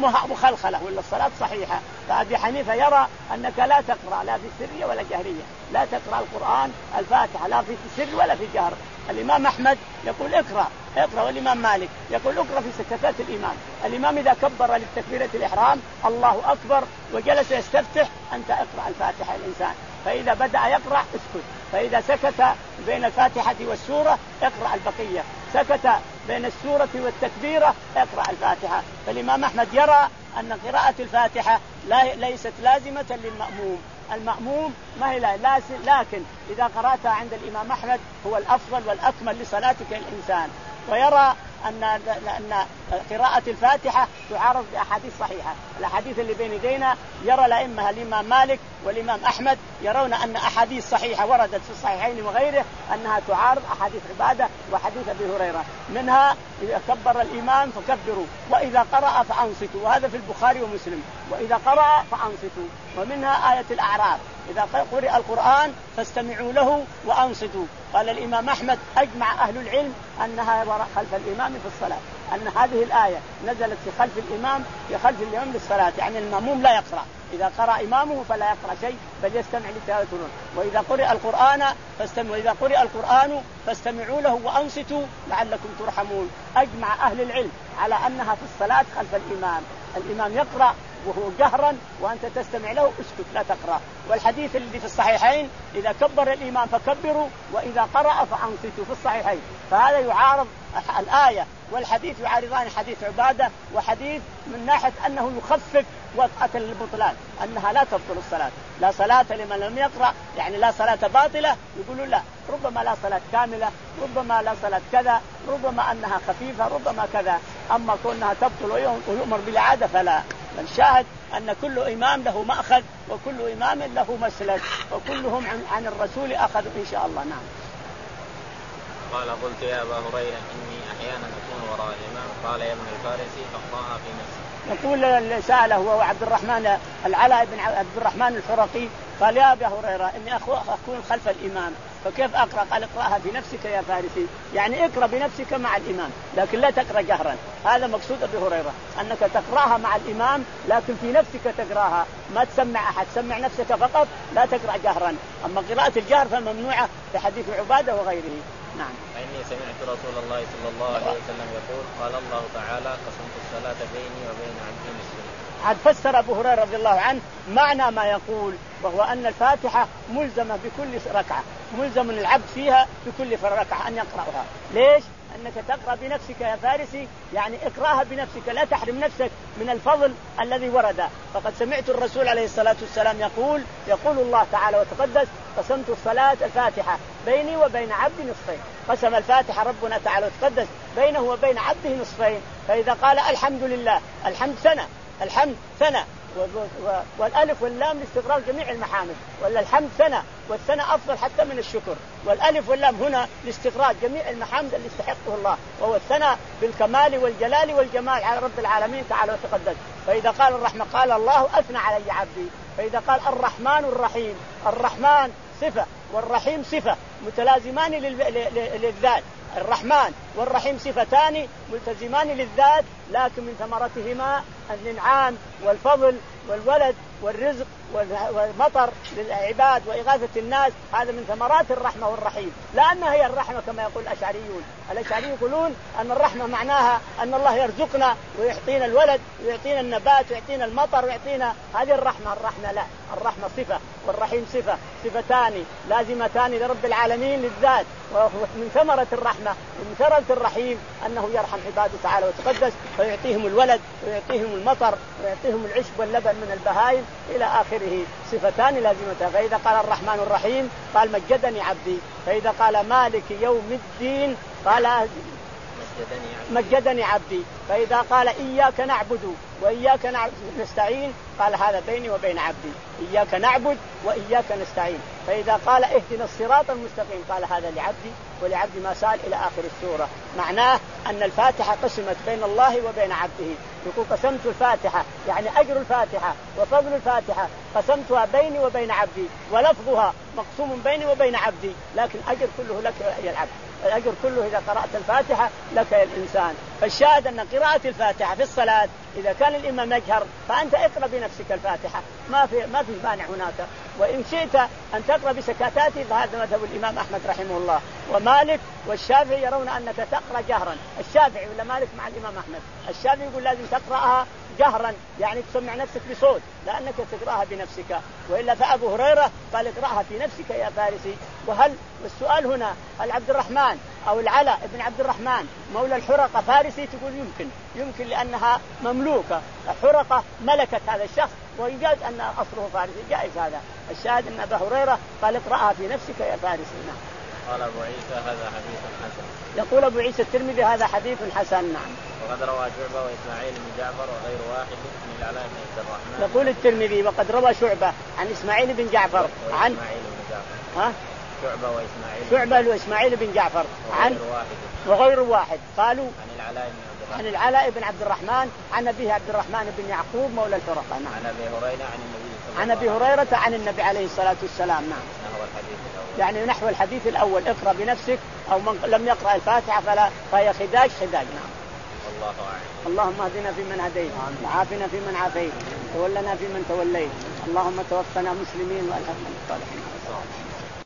B: مخلخلة ولا الصلاة صحيحة. فأبي حنيفة يرى أنك لا تقرأ لا في سرية ولا جهرية، لا تقرأ القرآن الفاتحة لا في سر ولا في جهر. الإمام أحمد يقول اقرأ اقرأ، والإمام مالك يقول اقرأ في سكتات الإمام. الإمام إذا كبر للتكبيرة الإحرام الله أكبر وجلس يستفتح أنت اقرأ الفاتحة الإنسان، فإذا بدأ يقرأ اسكت، فإذا سكت بين الفاتحة والسورة اقرأ البقية، سكت بين السورة والتكبيرة اقرأ الفاتحة. فالإمام أحمد يرى أن قراءة الفاتحة لا ليست لازمة للمأموم، المأموم ما هي لا، لكن إذا قرأتها عند الإمام أحمد هو الأفضل والأكمل لصلاتك الإنسان. ويرى أن أن قراءة الفاتحة تعارض بأحاديث صحيحة. الأحاديث اللي بين يدينا يرى الأئمة الإمام مالك والإمام أحمد يرون أن أحاديث صحيحة وردت في الصحيحين وغيره أنها تعارض أحاديث عبادة وحديث أبي هريرة. منها إذا كبر الإمام فكبروا وإذا قرأ فأنصتوا، وهذا في البخاري ومسلم، وإذا قرأ فأنصتوا. ومنها آية الأعراف إذا قرئ القرآن فاستمعوا له وأنصتوا. قال الإمام أحمد أجمع أهل العلم أنها وراء خلف الإمام في الصلاة، أن هذه الآية نزلت في خلف الإمام في خلف الإمام للصلاة، يعني المأموم لا يقرأ، إذا قرأ إمامه فلا يقرأ شيء بل يستمع لتلاوة القرآن. وإذا قرئ القرآن فاستمعوا وإذا قرئ القرآن فاستمعوا له وأنصتوا لعلكم ترحمون. أجمع أهل العلم على أنها في الصلاة خلف الإمام، الإمام يقرأ وهو جهرا وأنت تستمع له اسكت لا تقرأ. والحديث الذي في الصحيحين إذا كبر الإمام فكبروا وإذا قرأ فأنصتوا في الصحيحين، فهذا يعارض الآية والحديث يعارضان حديث عبادة وحديث من ناحية أنه يخفف وطأة البطلان، أنها لا تبطل الصلاة، لا صلاة لمن لم يقرأ، يعني لا صلاة باطلة. يقولون لا، ربما لا صلاة كاملة، ربما لا صلاة كذا، ربما أنها خفيفة، ربما كذا. أما كونها تبطل ويؤمر بالإعادة فلا. الشاهد أن كل إمام له مأخذ وكل إمام له مسلك وكلهم عن الرسول أخذ إن شاء الله. نعم.
C: قال قلت يا أبا هريرة إني أحيانا أكون وراء الإمام قال يا ابن الفارسي أخطأها في نفسي.
B: يقول سأله هو عبد الرحمن العلاء بن عبد الرحمن الحرقي قال يا أبا هريرة إني أكون خلف الإمام فكيف أقرأ؟ قال اقرأها بنفسك يا فارسي، يعني اقرأ بنفسك مع الإمام لكن لا تقرأ جهرا. هذا مقصود أبي هريرة أنك تقرأها مع الإمام لكن في نفسك تقرأها، ما تسمع أحد، سمع نفسك فقط لا تقرأ جهرا. أما قراءة الجهر فممنوعة في حديث عبادة وغيره. نعم.
C: إني سمعت رسول الله صلى الله عليه وسلم يقول قال الله تعالى قسمت الصلاة بيني وبين عبدي نصفين.
B: عاد فسر أبو هريرة رضي الله عنه معنى ما يقول، وهو أن الفاتحة ملزمة بكل ركعة، ملزم العبد فيها بكل ركعة أن يقرأها. ليش؟ أنك تقرأ بنفسك يا فارسي، يعني اقرأها بنفسك لا تحرم نفسك من الفضل الذي ورد. فقد سمعت الرسول عليه الصلاة والسلام يقول يقول الله تعالى وتقدس قسمت الصلاة الفاتحة بيني وبين عبدي نصفين. قسم الفاتحة ربنا تعالى وتقدس بينه وبين عبده نصفين. فإذا قال الحمد لله، الحمد سنة، الحمد سنة، والألف واللام لاستغراق جميع المحامد، ولا الحمد سنة والسنة أفضل حتى من الشكر، والألف واللام هنا لاستغراق جميع المحامد اللي استحقه الله، وهو الثناء بالكمال والجلال والجمال على رب العالمين تعالى وتقدس. فإذا قال الرحمة قال الله أثنى علي عبدي. فإذا قال الرحمن الرحيم، الرحمن صفة والرحيم صفة متلازمان للذات، الرحمن والرحيم صفتان ملتزمان للذات لكن من ثمرتهما الإنعام والفضل والولد والرزق والمطر للعباد وإغاثة الناس. هذا من ثمرات الرحمة والرحيم، لأنها هي الرحمة كما يقول الأشعريون. الأشعريون يقولون أن الرحمة معناها أن الله يرزقنا ويعطينا الولد ويعطينا النبات ويعطينا المطر ويعطينا، هذه الرحمة. الرحمة لا، الرحمة صفة والرحيم صفة، صفتان لازمتان لرب العالمين للذات. ومن ثمرة الرحمة الرحمة ومن ثمرة الرحيم أنه يرحم عباده تعالى وتقدس ويعطيهم الولد ويعطيهم المطر ويعطيهم العشب واللبن من البهائم إلى آخره، صفتان لازمتها. فإذا قال الرحمن الرحيم قال مجدني عبدي، فإذا قال مالك يوم الدين قال مجدني عبدي، فإذا قال إياك نعبد وإياك نستعين قال هذا بيني وبين عبدي، إياك نعبد وإياك نستعين. فإذا قال اهدنا الصراط المستقيم قال هذا لعبدي ولعبدي ما سأل إلى آخر السورة. معناه أن الفاتحة قسمت بين الله وبين عبده، يقول قسمت الفاتحة يعني أجر الفاتحة وفضل الفاتحة قسمتها بيني وبين عبدي، ولفظها مقسوم بيني وبين عبدي، لكن أجر كله لك يا العبد، الأجر كله إذا قرأت الفاتحة لك يا الإنسان. فالشاهد أن قراءة الفاتحة في الصلاة إذا كان الإمام يجهر فأنت اقرأ بنفسك الفاتحة، ما في ما في مانع هناك. وإن شئت أن تقرأ بسكاتاته فهذا مذهب الإمام أحمد رحمه الله، ومالك والشافعي يرون أنك تقرأ جهرا. الشافعي ولا مالك مع الإمام أحمد؟ الشافعي يقول لازم تقرأها جهرا يعني تسمع نفسك بصوت لأنك تقرأها بنفسك، وإلا فأبو هريرة قال اقرأها في نفسك يا فارسي. وهل والسؤال هنا هل عبد الرحمن أو العلاء ابن عبد الرحمن مولى الحرقة فارسي؟ تقول يمكن يمكن لأنها مملوكة، الحرقة ملكت هذا الشخص ويجاز أن أصله فارسي، جائز هذا. الشاهد أن أبا هريرة قال اقرأها في نفسك يا فارسي. نعم.
C: قال أبو عيسى هذا حديث حسن.
B: يقول أبو عيسى الترمذي هذا حديث حسن. نعم.
C: وقد روى شعبة وإسماعيل بن جعفر وغير واحد من العلاء بن عبد الرحمن.
B: يقول الترمذي وقد روى شعبة عن إسماعيل بن جعفر عن
C: إسماعيل بن جعفر.
B: ها؟
C: شعبة وإسماعيل.
B: شعبة وإسماعيل بن جعفر عن
C: واحد.
B: وغير واحد قالوا
C: عن العلاء بن عبد الرحمن.
B: عن العلاء بن عبد الرحمن عن أبيه عبد الرحمن بن يعقوب مولى الحرقة. نعم.
C: عن أبي هريرة عن النبي صلى الله عليه وسلم.
B: عن أبي هريرة عن النبي عليه الصلاة والسلام. نعم.
C: نحو الحديث الأول.
B: يعني نحو الحديث الأول اقرأ بنفسك أو من لم يقرأ الفاتحة فلا فهي خداج خداج. نعم.
C: الله أعلم.
B: اللهم اهدنا فيمن هديت وعافنا فيمن عافيت وتولنا فيمن توليت، اللهم توفنا مسلمين والحقنا بالصالحين.